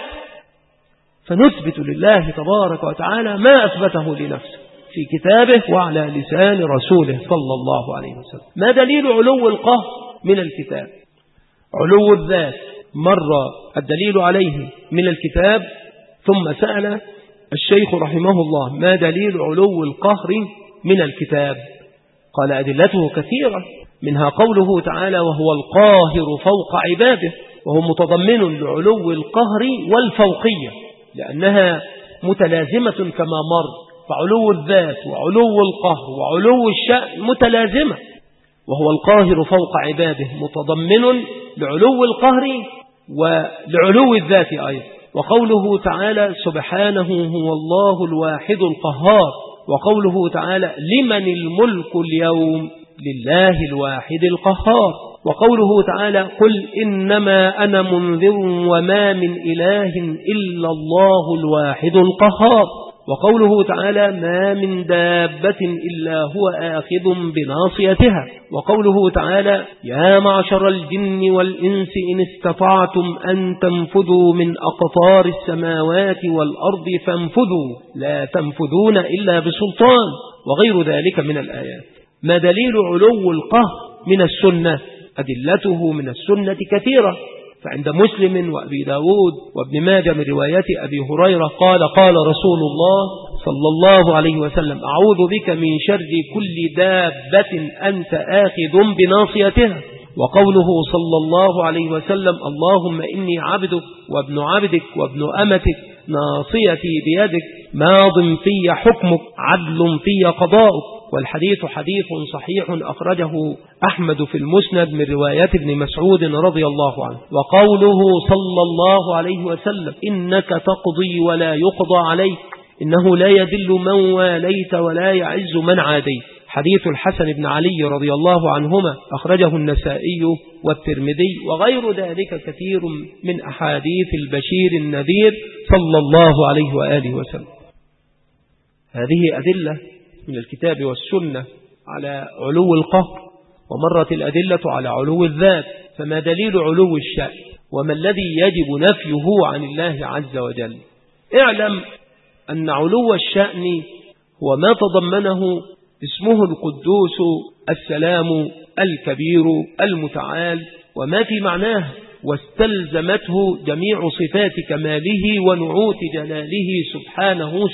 فنثبت لله تبارك وتعالى ما أثبته لنفسه في كتابه وعلى لسان رسوله صلى الله عليه وسلم. ما دليل علو القهر من الكتاب؟ علو الذات مر الدليل عليه من الكتاب، ثم سأل الشيخ رحمه الله ما دليل علو القهر من الكتاب؟ قال أدلته كثيرة، منها قوله تعالى وهو القاهر فوق عباده، وهو متضمن لعلو القهر والفوقية، لأنها متلازمة كما مر، فعلو الذات وعلو القهر وعلو الشأن متلازمة، وهو القاهر فوق عباده متضمن لعلو القهر ولعلو الذات أيضا. وقوله تعالى سبحانه هو الله الواحد القهار، وقوله تعالى لمن الملك اليوم لله الواحد القهار، وقوله تعالى قل إنما أنا منذر وما من إله إلا الله الواحد القهار، وقوله تعالى ما من دابة إلا هو آخذ بناصيتها، وقوله تعالى يا معشر الجن والإنس إن استطعتم أن تنفذوا من أقطار السماوات والأرض فانفذوا لا تنفذون إلا بسلطان، وغير ذلك من الآيات. ما دليل علو القهر من السنة؟ أدلته من السنة كثيرة، فعند مسلم وأبي داود وابن ماجه من رواية أبي هريرة قال رسول الله صلى الله عليه وسلم أعوذ بك من شر كل دابة أنت آخذ بناصيتها، وقوله صلى الله عليه وسلم اللهم إني عبدك وابن عبدك وابن أمتك ناصيتي بيدك ماض في حكمك عدل في قضاؤك. والحديث حديث صحيح أخرجه أحمد في المسند من رواية ابن مسعود رضي الله عنه. وقوله صلى الله عليه وسلم إنك تقضي ولا يقضى عليك إنه لا يذل من واليت ولا يعز من عاديت، حديث الحسن بن علي رضي الله عنهما أخرجه النسائي والترمذي، وغير ذلك كثير من أحاديث البشير النذير صلى الله عليه وآله وسلم. هذه أدلة من الكتاب والسنة على علو القهر، ومرت الأدلة على علو الذات، فما دليل علو الشأن وما الذي يجب نفيه عن الله عز وجل؟ اعلم أن علو الشأن هو ما تضمنه اسمه القدوس السلام الكبير المتعال وما في معناه، واستلزمته جميع صفات كماله ونعوت جلاله سبحانه.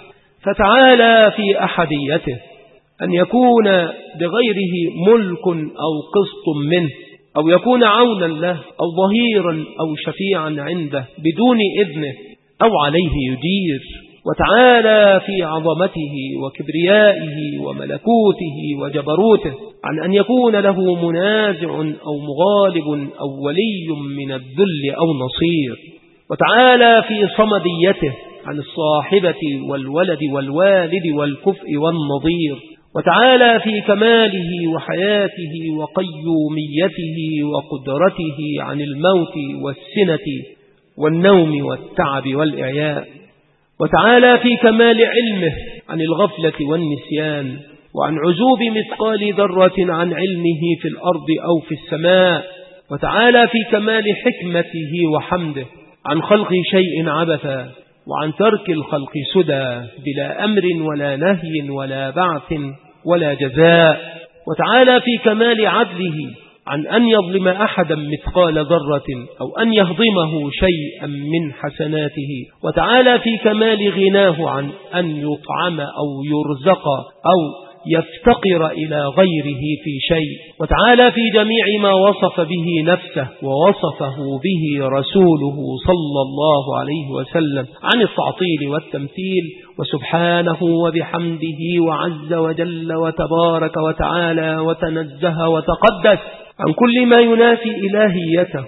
فتعالى في أحديته أن يكون بغيره ملك أو قسط منه، أو يكون عونا له أو ظهيرا أو شفيعا عنده بدون إذنه أو عليه يدير. وتعالى في عظمته وكبريائه وملكوته وجبروته عن أن يكون له منازع أو مغالب أو ولي من الذل أو نصير. وتعالى في صمديته عن الصاحبة والولد والوالد والكفء والنظير. وتعالى في كماله وحياته وقيوميته وقدرته عن الموت والسنة والنوم والتعب والإعياء. وتعالى في كمال علمه عن الغفلة والنسيان، وعن عزوب مثقال ذرة عن علمه في الأرض أو في السماء. وتعالى في كمال حكمته وحمده عن خلق شيء عبثا، وعن ترك الخلق سدى بلا أمر ولا نهي ولا بعث ولا جزاء. وتعالى في كمال عدله عن أن يظلم أحدا مثقال ذرة أو أن يهضمه شيئا من حسناته. وتعالى في كمال غناه عن أن يطعم أو يرزق أو يفتقر إلى غيره في شيء. وتعالى في جميع ما وصف به نفسه ووصفه به رسوله صلى الله عليه وسلم عن التعطيل والتمثيل. وسبحانه وبحمده وعز وجل وتبارك وتعالى وتنزه وتقدس عن كل ما ينافي إلهيته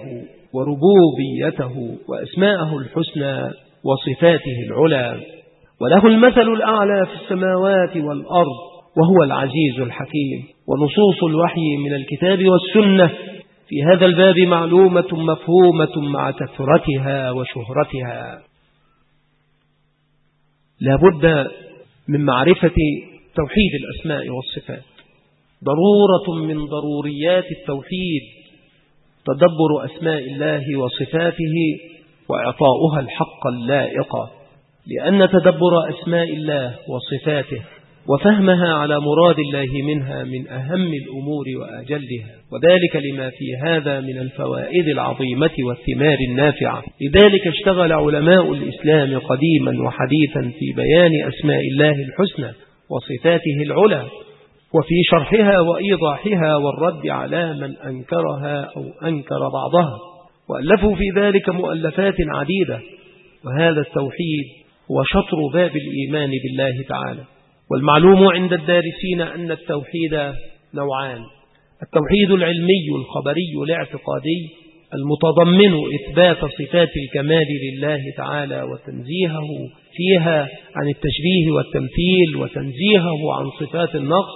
وربوبيته وأسماءه الحسنى وصفاته العلى. وله المثل الأعلى في السماوات والأرض وهو العزيز الحكيم. ونصوص الوحي من الكتاب والسنة في هذا الباب معلومة مفهومة مع كثرتها وشهرتها. لا بد من معرفة توحيد الأسماء والصفات، ضرورة من ضروريات التوحيد تدبر أسماء الله وصفاته وإعطاؤها الحق اللائق، لأن تدبر أسماء الله وصفاته وفهمها على مراد الله منها من أهم الأمور وأجلها، وذلك لما في هذا من الفوائد العظيمة والثمار النافعة. لذلك اشتغل علماء الإسلام قديما وحديثا في بيان أسماء الله الحسنى وصفاته العلى، وفي شرحها وإيضاحها والرد على من أنكرها أو أنكر بعضها، وألفوا في ذلك مؤلفات عديدة. وهذا التوحيد هو شطر باب الإيمان بالله تعالى. والمعلوم عند الدارسين أن التوحيد نوعان: التوحيد العلمي الخبري الاعتقادي المتضمن إثبات صفات الكمال لله تعالى وتنزيهه فيها عن التشبيه والتمثيل وتنزيهه عن صفات النقص،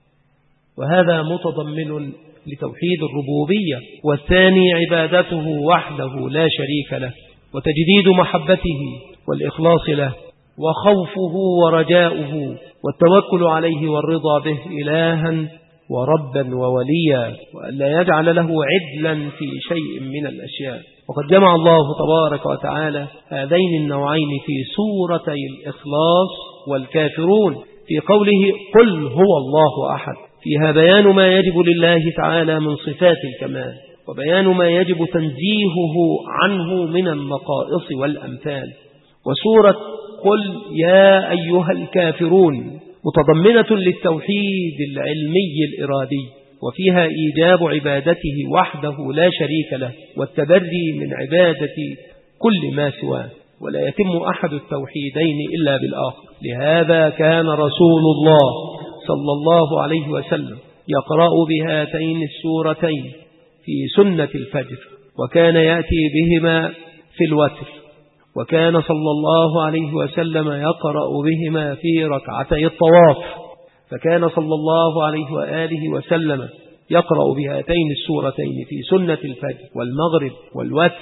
وهذا متضمن لتوحيد الربوبية. والثاني عبادته وحده لا شريك له، وتجديد محبته والإخلاص له، وخوفه ورجاؤه، والتوكل عليه والرضا به إلها وربا ووليا، وألا يجعل له عدلا في شيء من الأشياء. وقد جمع الله تبارك وتعالى هذين النوعين في سورتي الإخلاص والكافرون في قوله قل هو الله أحد، فيها بيان ما يجب لله تعالى من صفات الكمال، وبيان ما يجب تنزيهه عنه من النقائص والأمثال. وسورة قل يا أيها الكافرون متضمنة للتوحيد العلمي الإرادي، وفيها إيجاب عبادته وحده لا شريك له، والتبري من عبادة كل ما سواه، ولا يتم أحد التوحيدين إلا بالآخر. لهذا كان رسول الله صلى الله عليه وسلم يقرأ بهاتين السورتين في سنة الفجر، وكان يأتي بهما في الوتر، وكان صلى الله عليه وسلم يقرأ بهما في ركعتي الطواف، فكان صلى الله عليه وآله وسلم يقرأ بهاتين السورتين في سنة الفجر والمغرب والوتر،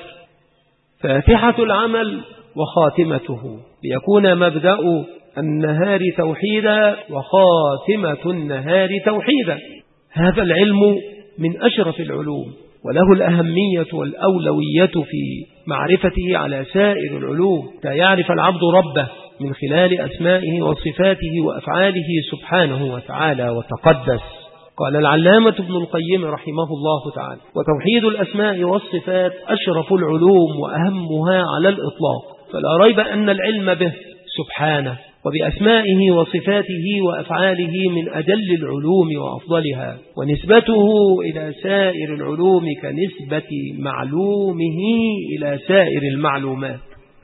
فاتحة العمل وخاتمته، ليكون مبدأ النهار توحيدا وخاتمة النهار توحيدا. هذا العلم من أشرف العلوم، وله الأهمية والأولوية في معرفته على سائر العلوم، يعرف العبد ربه من خلال أسمائه وصفاته وأفعاله سبحانه وتعالى وتقدس. قال العلامة ابن القيم رحمه الله تعالى: وتوحيد الأسماء والصفات أشرف العلوم وأهمها على الإطلاق، فلا ريب أن العلم به سبحانه وبأسمائه وصفاته وأفعاله من أجل العلوم وأفضلها، ونسبته إلى سائر العلوم كنسبة معلومه إلى سائر المعلومات.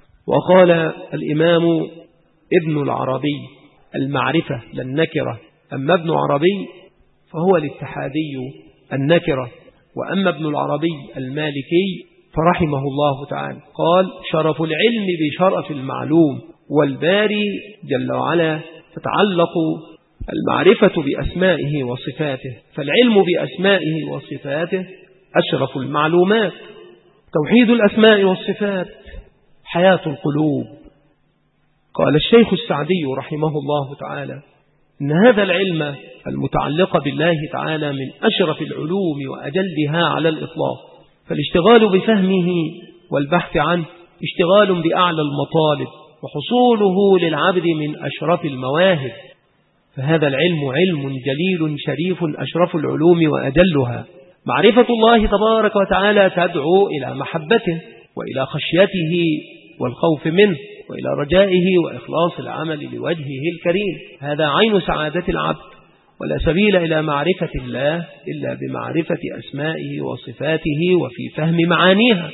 وقال الإمام ابن العربي: المعرفة للنكرة، أما ابن عربي فهو الاتحادي النكرة، وأما ابن العربي المالكي فرحمه الله تعالى قال: شرف العلم بشرف المعلوم، والباري جل وعلا تتعلق المعرفة بأسمائه وصفاته، فالعلم بأسمائه وصفاته أشرف المعلومات. توحيد الأسماء والصفات حياة القلوب. قال الشيخ السعدي رحمه الله تعالى: إن هذا العلم المتعلق بالله تعالى من أشرف العلوم وأجلها على الإطلاق، فالاشتغال بفهمه والبحث عنه اشتغال بأعلى المطالب، وحصوله للعبد من أشرف المواهب. فهذا العلم علم جليل شريف أشرف العلوم وأجلها. معرفة الله تبارك وتعالى تدعو إلى محبته وإلى خشيته والخوف منه وإلى رجائه وإخلاص العمل لوجهه الكريم. هذا عين سعادة العبد، ولا سبيل إلى معرفة الله إلا بمعرفة أسمائه وصفاته وفي فهم معانيها.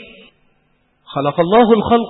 خلق الله الخلق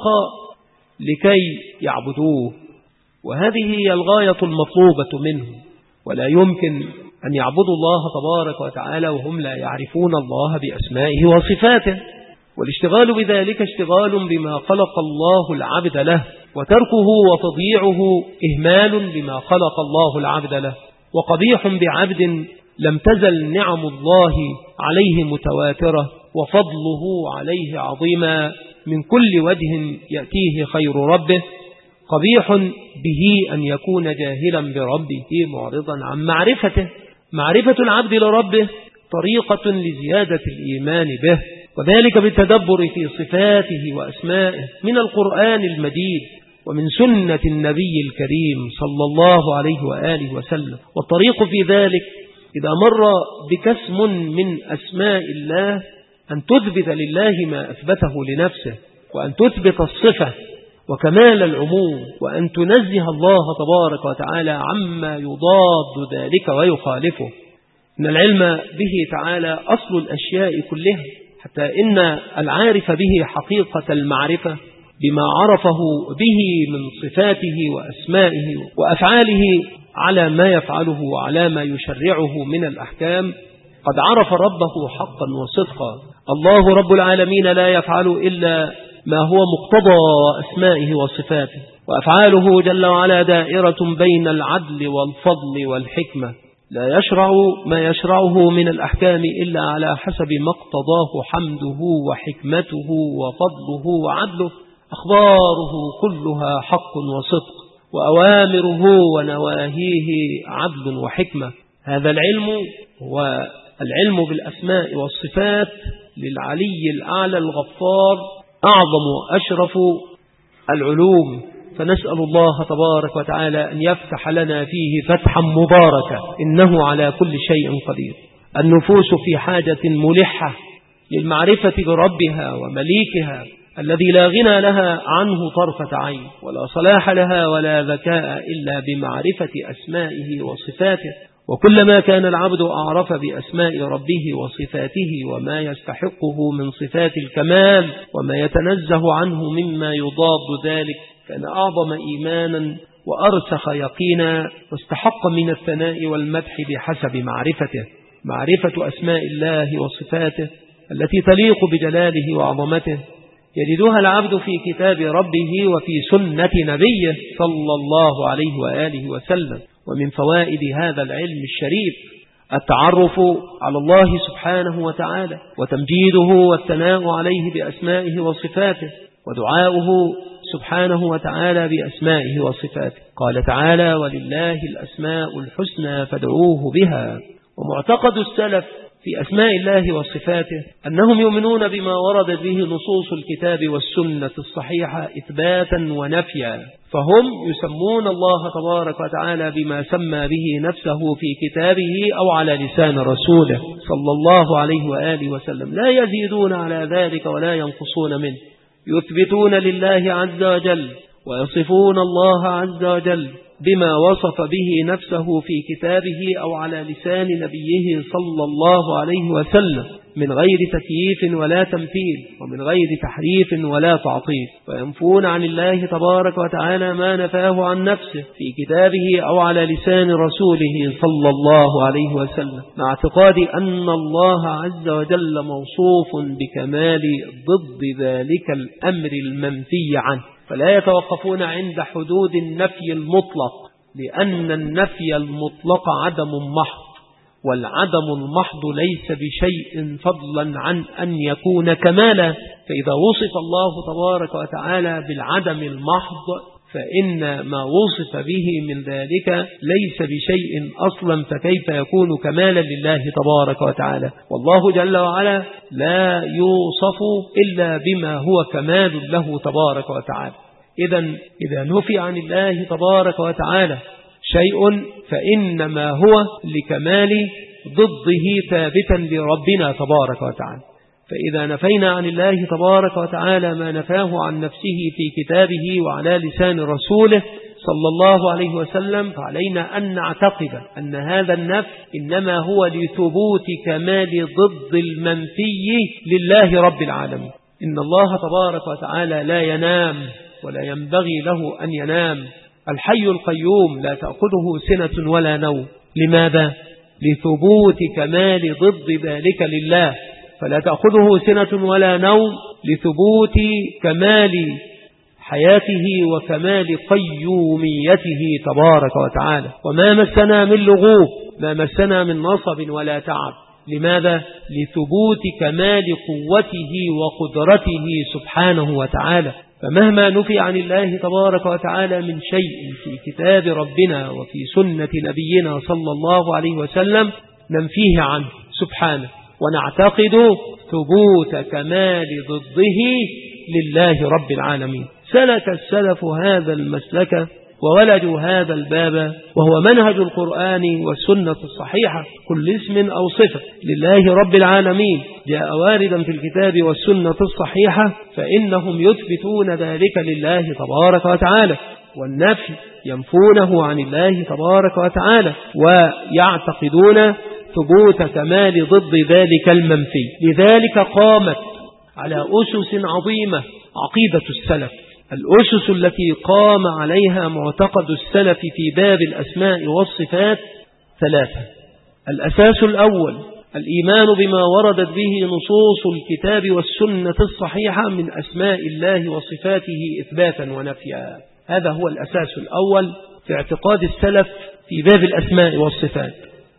لكي يعبدوه، وهذه هي الغاية المطلوبة منه، ولا يمكن أن يعبدوا الله تبارك وتعالى وهم لا يعرفون الله بأسمائه وصفاته. والاشتغال بذلك اشتغال بما خلق الله العبد له، وتركه وتضييعه إهمال بما خلق الله العبد له، وقبيح بعبد لم تزل نعم الله عليه متواترة وفضله عليه عظيما من كل وجه يأتيه خير ربه. قبيح به أن يكون جاهلا بربه معرضا عن معرفته. معرفة العبد لربه طريقة لزيادة الإيمان به، وذلك بالتدبر في صفاته وأسمائه من القرآن المجيد ومن سنة النبي الكريم صلى الله عليه وآله وسلم. والطريق في ذلك إذا مر بكسم من أسماء الله أن تثبت لله ما أثبته لنفسه، وأن تثبت الصفة وكمال العموم، وأن تنزه الله تبارك وتعالى عما يضاد ذلك ويخالفه. إن العلم به تعالى أصل الأشياء كلها، حتى إن العارف به حقيقة المعرفة بما عرفه به من صفاته وأسمائه وأفعاله على ما يفعله وعلى ما يشرعه من الأحكام قد عرف ربه حقا وصدقا. الله رب العالمين لا يفعل إلا ما هو مقتضى أسمائه وصفاته، وأفعاله جل وعلا دائرة بين العدل والفضل والحكمة، لا يشرع ما يشرعه من الأحكام إلا على حسب ما اقتضاه حمده وحكمته وفضله وعدله. أخباره كلها حق وصدق، وأوامره ونواهيه عدل وحكمة. هذا العلم هو العلم بالأسماء والصفات للعلي الأعلى الغفار، أعظم وأشرف العلوم. فنسأل الله تبارك وتعالى أن يفتح لنا فيه فتحا مباركا، إنه على كل شيء قدير. النفوس في حاجة ملحة للمعرفة بربها ومليكها الذي لا غنى لها عنه طرفة عين، ولا صلاح لها ولا ذكاء إلا بمعرفة أسمائه وصفاته. وكلما كان العبد أعرف بأسماء ربه وصفاته وما يستحقه من صفات الكمال وما يتنزه عنه مما يضاد ذلك، كان أعظم إيمانا وأرسخ يقينا، واستحق من الثناء والمدح بحسب معرفته. معرفة أسماء الله وصفاته التي تليق بجلاله وعظمته يجدها العبد في كتاب ربه وفي سنة نبيه صلى الله عليه وآله وسلم. ومن فوائد هذا العلم الشريف التعرف على الله سبحانه وتعالى، وتمجيده والثناء عليه بأسمائه وصفاته، ودعاؤه سبحانه وتعالى بأسمائه وصفاته. قال تعالى: ولله الأسماء الحسنى فادعوه بها. ومعتقد السلف في أسماء الله وصفاته أنهم يؤمنون بما وردت به نصوص الكتاب والسنة الصحيحة إثباتا ونفيا، فهم يسمون الله تبارك وتعالى بما سمى به نفسه في كتابه أو على لسان رسوله صلى الله عليه وآله وسلم، لا يزيدون على ذلك ولا ينقصون منه. يثبتون لله عز وجل ويصفون الله عز وجل بما وصف به نفسه في كتابه أو على لسان نبيه صلى الله عليه وسلم من غير تكييف ولا تمثيل، ومن غير تحريف ولا تعطيل. وينفون عن الله تبارك وتعالى ما نفاه عن نفسه في كتابه أو على لسان رسوله صلى الله عليه وسلم، مع اعتقاد أن الله عز وجل موصوف بكمال ضد ذلك الأمر المنفي عنه. فلا يتوقفون عند حدود النفي المطلق، لأن النفي المطلق عدم محض، والعدم المحض ليس بشيء فضلا عن أن يكون كمالا. فإذا وصف الله تبارك وتعالى بالعدم المحض فإن ما وصف به من ذلك ليس بشيء أصلا، فكيف يكون كمالا لله تبارك وتعالى؟ والله جل وعلا لا يوصف إلا بما هو كمال له تبارك وتعالى. إذا نفي عن الله تبارك وتعالى شيء فإنما هو لكمال ضده ثابتا لربنا تبارك وتعالى. فإذا نفينا عن الله تبارك وتعالى ما نفاه عن نفسه في كتابه وعلى لسان رسوله صلى الله عليه وسلم، فعلينا أن نعتقد أن هذا النفي إنما هو لثبوت كمال ضد المنفي لله رب العالمين. إن الله تبارك وتعالى لا ينام ولا ينبغي له أن ينام، الحي القيوم لا تأخذه سنة ولا نوم. لماذا؟ لثبوت كمال ضد ذلك لله، فلا تأخذه سنة ولا نوم لثبوت كمال حياته وكمال قيوميته تبارك وتعالى. وما مسنا من لغوب، ما مسنا من نصب ولا تعب. لماذا؟ لثبوت كمال قوته وقدرته سبحانه وتعالى. فمهما نفي عن الله تبارك وتعالى من شيء في كتاب ربنا وفي سنة نبينا صلى الله عليه وسلم ننفيه عنه سبحانه، ونعتقد ثبوت كمال ضده لله رب العالمين. سلك السلف هذا المسلك وولدوا هذا الباب، وهو منهج القرآن والسنة الصحيحة. كل اسم أو صفة لله رب العالمين جاء واردا في الكتاب والسنة الصحيحة فإنهم يثبتون ذلك لله تبارك وتعالى، والنفي ينفونه عن الله تبارك وتعالى، ويعتقدون ثبوت كمال ضد ذلك المنفي. لذلك قامت على أسس عظيمة عقيدة السلف، الأسس التي قام عليها معتقد السلف في باب الأسماء والصفات 3. الأساس الأول الإيمان بما وردت به نصوص الكتاب والسنة الصحيحة من أسماء الله وصفاته إثباتا ونفيا. هذا هو الأساس الأول في اعتقاد السلف في باب الأسماء والصفات،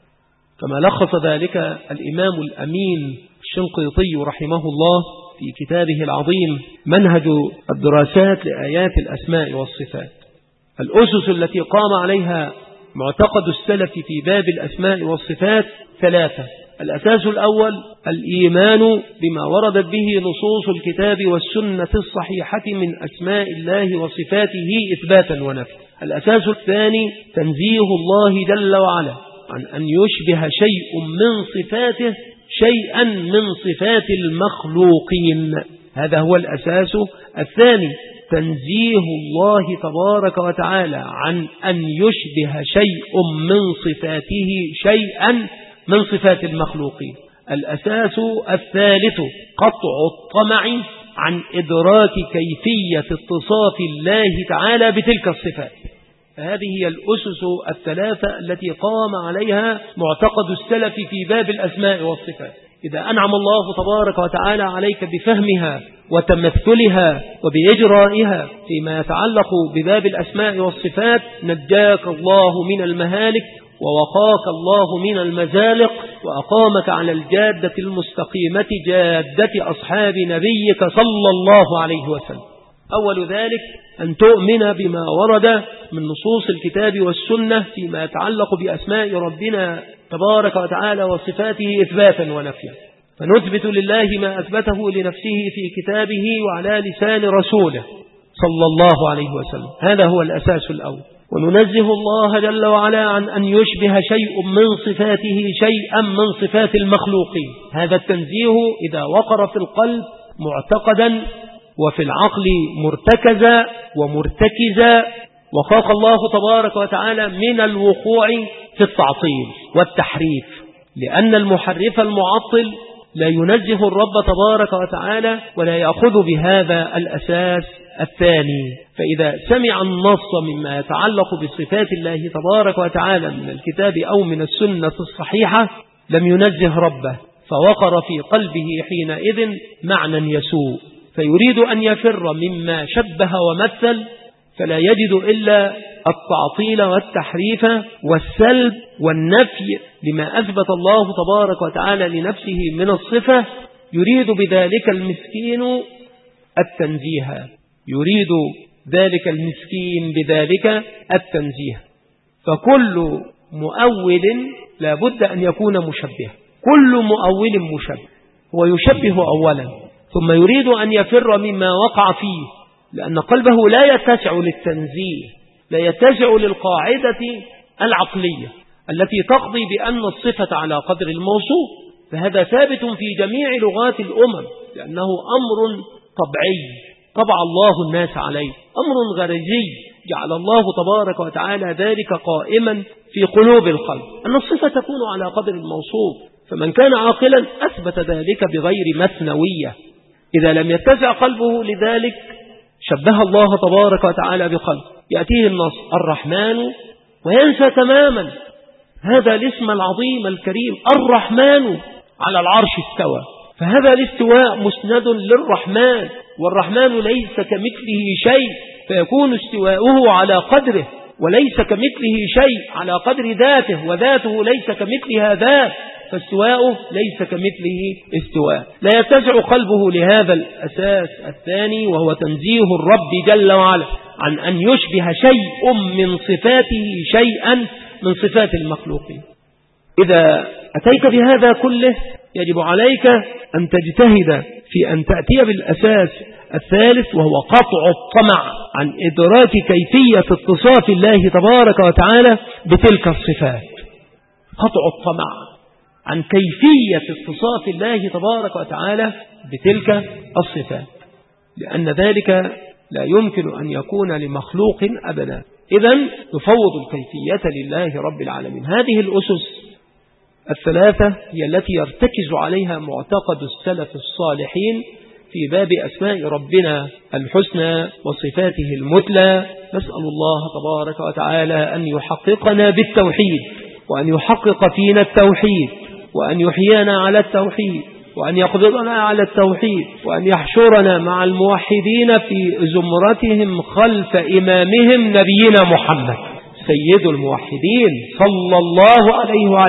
كما لخص ذلك الإمام الأمين الشنقيطي رحمه الله في كتابه العظيم منهج الدراسات لآيات الأسماء والصفات. الأسس التي قام عليها معتقد السلف في باب الأسماء والصفات 3. الأساس الأول الإيمان بما وردت به نصوص الكتاب والسنة الصحيحة من أسماء الله وصفاته إثباتا ونفيا. الأساس الثاني تنزيه الله جل وعلا عن أن يشبه شيء من صفاته شيئا من صفات المخلوقين. هذا هو الأساس الثاني، تنزيه الله تبارك وتعالى عن أن يشبه شيء من صفاته شيئا من صفات المخلوقين. الأساس الثالث قطع الطمع عن إدراك كيفية اتصاف الله تعالى بتلك الصفات. فهذه هي الأسس الثلاثة التي قام عليها معتقد السلف في باب الأسماء والصفات. إذا أنعم الله تبارك وتعالى عليك بفهمها وتمثلها وبإجرائها فيما يتعلق بباب الأسماء والصفات نجاك الله من المهالك ووقاك الله من المزالق وأقامك على الجادة المستقيمة جادة أصحاب نبيك صلى الله عليه وسلم. أول ذلك أن تؤمن بما ورد من نصوص الكتاب والسنة فيما يتعلق بأسماء ربنا تبارك وتعالى وصفاته إثباتا ونفيا، فنثبت لله ما أثبته لنفسه في كتابه وعلى لسان رسوله صلى الله عليه وسلم. هذا هو الأساس الأول. وننزه الله جل وعلا عن أن يشبه شيء من صفاته شيئا من صفات المخلوقين. هذا التنزيه إذا وقر في القلب معتقدا وفي العقل مرتكزا ومرتكزا وخاف الله تبارك وتعالى من الوقوع في التعطيل والتحريف، لأن المحرف المعطل لا ينزه الرب تبارك وتعالى ولا يأخذ بهذا الأساس الثاني. فإذا سمع النص مما يتعلق بصفات الله تبارك وتعالى من الكتاب أو من السنة الصحيحة لم ينزه ربه، فوقر في قلبه حينئذ معنى يسوء، فيريد أن يفر مما شبه ومثل، فلا يجد إلا التعطيل والتحريف والسلب والنفي لما أثبت الله تبارك وتعالى لنفسه من الصفة. يريد بذلك المسكين التنزيه، يريد ذلك المسكين بذلك التنزيه. فكل مؤول لا بد أن يكون مشبه، كل مؤول مشبه، هو يشبه أولا ثم يريد أن يفر مما وقع فيه، لأن قلبه لا يتسع للتنزيه، لا يتسع للقاعدة العقلية التي تقضي بأن الصفة على قدر الموصوف. فهذا ثابت في جميع لغات الأمم، لأنه أمر طبيعي طبع الله الناس عليه، أمر غريزي جعل الله تبارك وتعالى ذلك قائما في قلوب الخلق، أن الصفة تكون على قدر الموصوف. فمن كان عاقلا أثبت ذلك بغير مثنوية. إذا لم يتسع قلبه لذلك شبه الله تبارك وتعالى بخلق، يأتيه النص الرحمن وينسى تماما هذا الاسم العظيم الكريم الرحمن على العرش استوى. فهذا الاستواء مسند للرحمن، والرحمن ليس كمثله شيء، فيكون استواؤه على قدره، وليس كمثله شيء على قدر ذاته، وذاته ليس كمثلها ذات، فاستواؤه ليس كمثله استواء. لا يتسع قلبه لهذا الأساس الثاني، وهو تنزيه الرب جل وعلا عن أن يشبه شيء من صفاته شيئا من صفات المخلوقين. إذا أتيت بهذا كله يجب عليك أن تجتهد في أن تأتي بالأساس الثالث، وهو قطع الطمع عن إدراك كيفية اتصاف الله تبارك وتعالى بتلك الصفات. قطع الطمع عن كيفية اتصاف الله تبارك وتعالى بتلك الصفات، لأن ذلك لا يمكن أن يكون لمخلوق أبدا. إذن يفوض الكيفية لله رب العالمين. هذه الأسس الثلاثة هي التي يرتكز عليها معتقد السلف الصالحين في باب أسماء ربنا الحسنى وصفاته المثلى. نسأل الله تبارك وتعالى أن يحققنا بالتوحيد، وأن يحقق فينا التوحيد، وأن يحيينا على التوحيد، وأن يقبضنا على التوحيد، وأن يحشرنا مع الموحدين في زمرتهم خلف إمامهم نبينا محمد سيد الموحدين صلى الله عليه وسلم.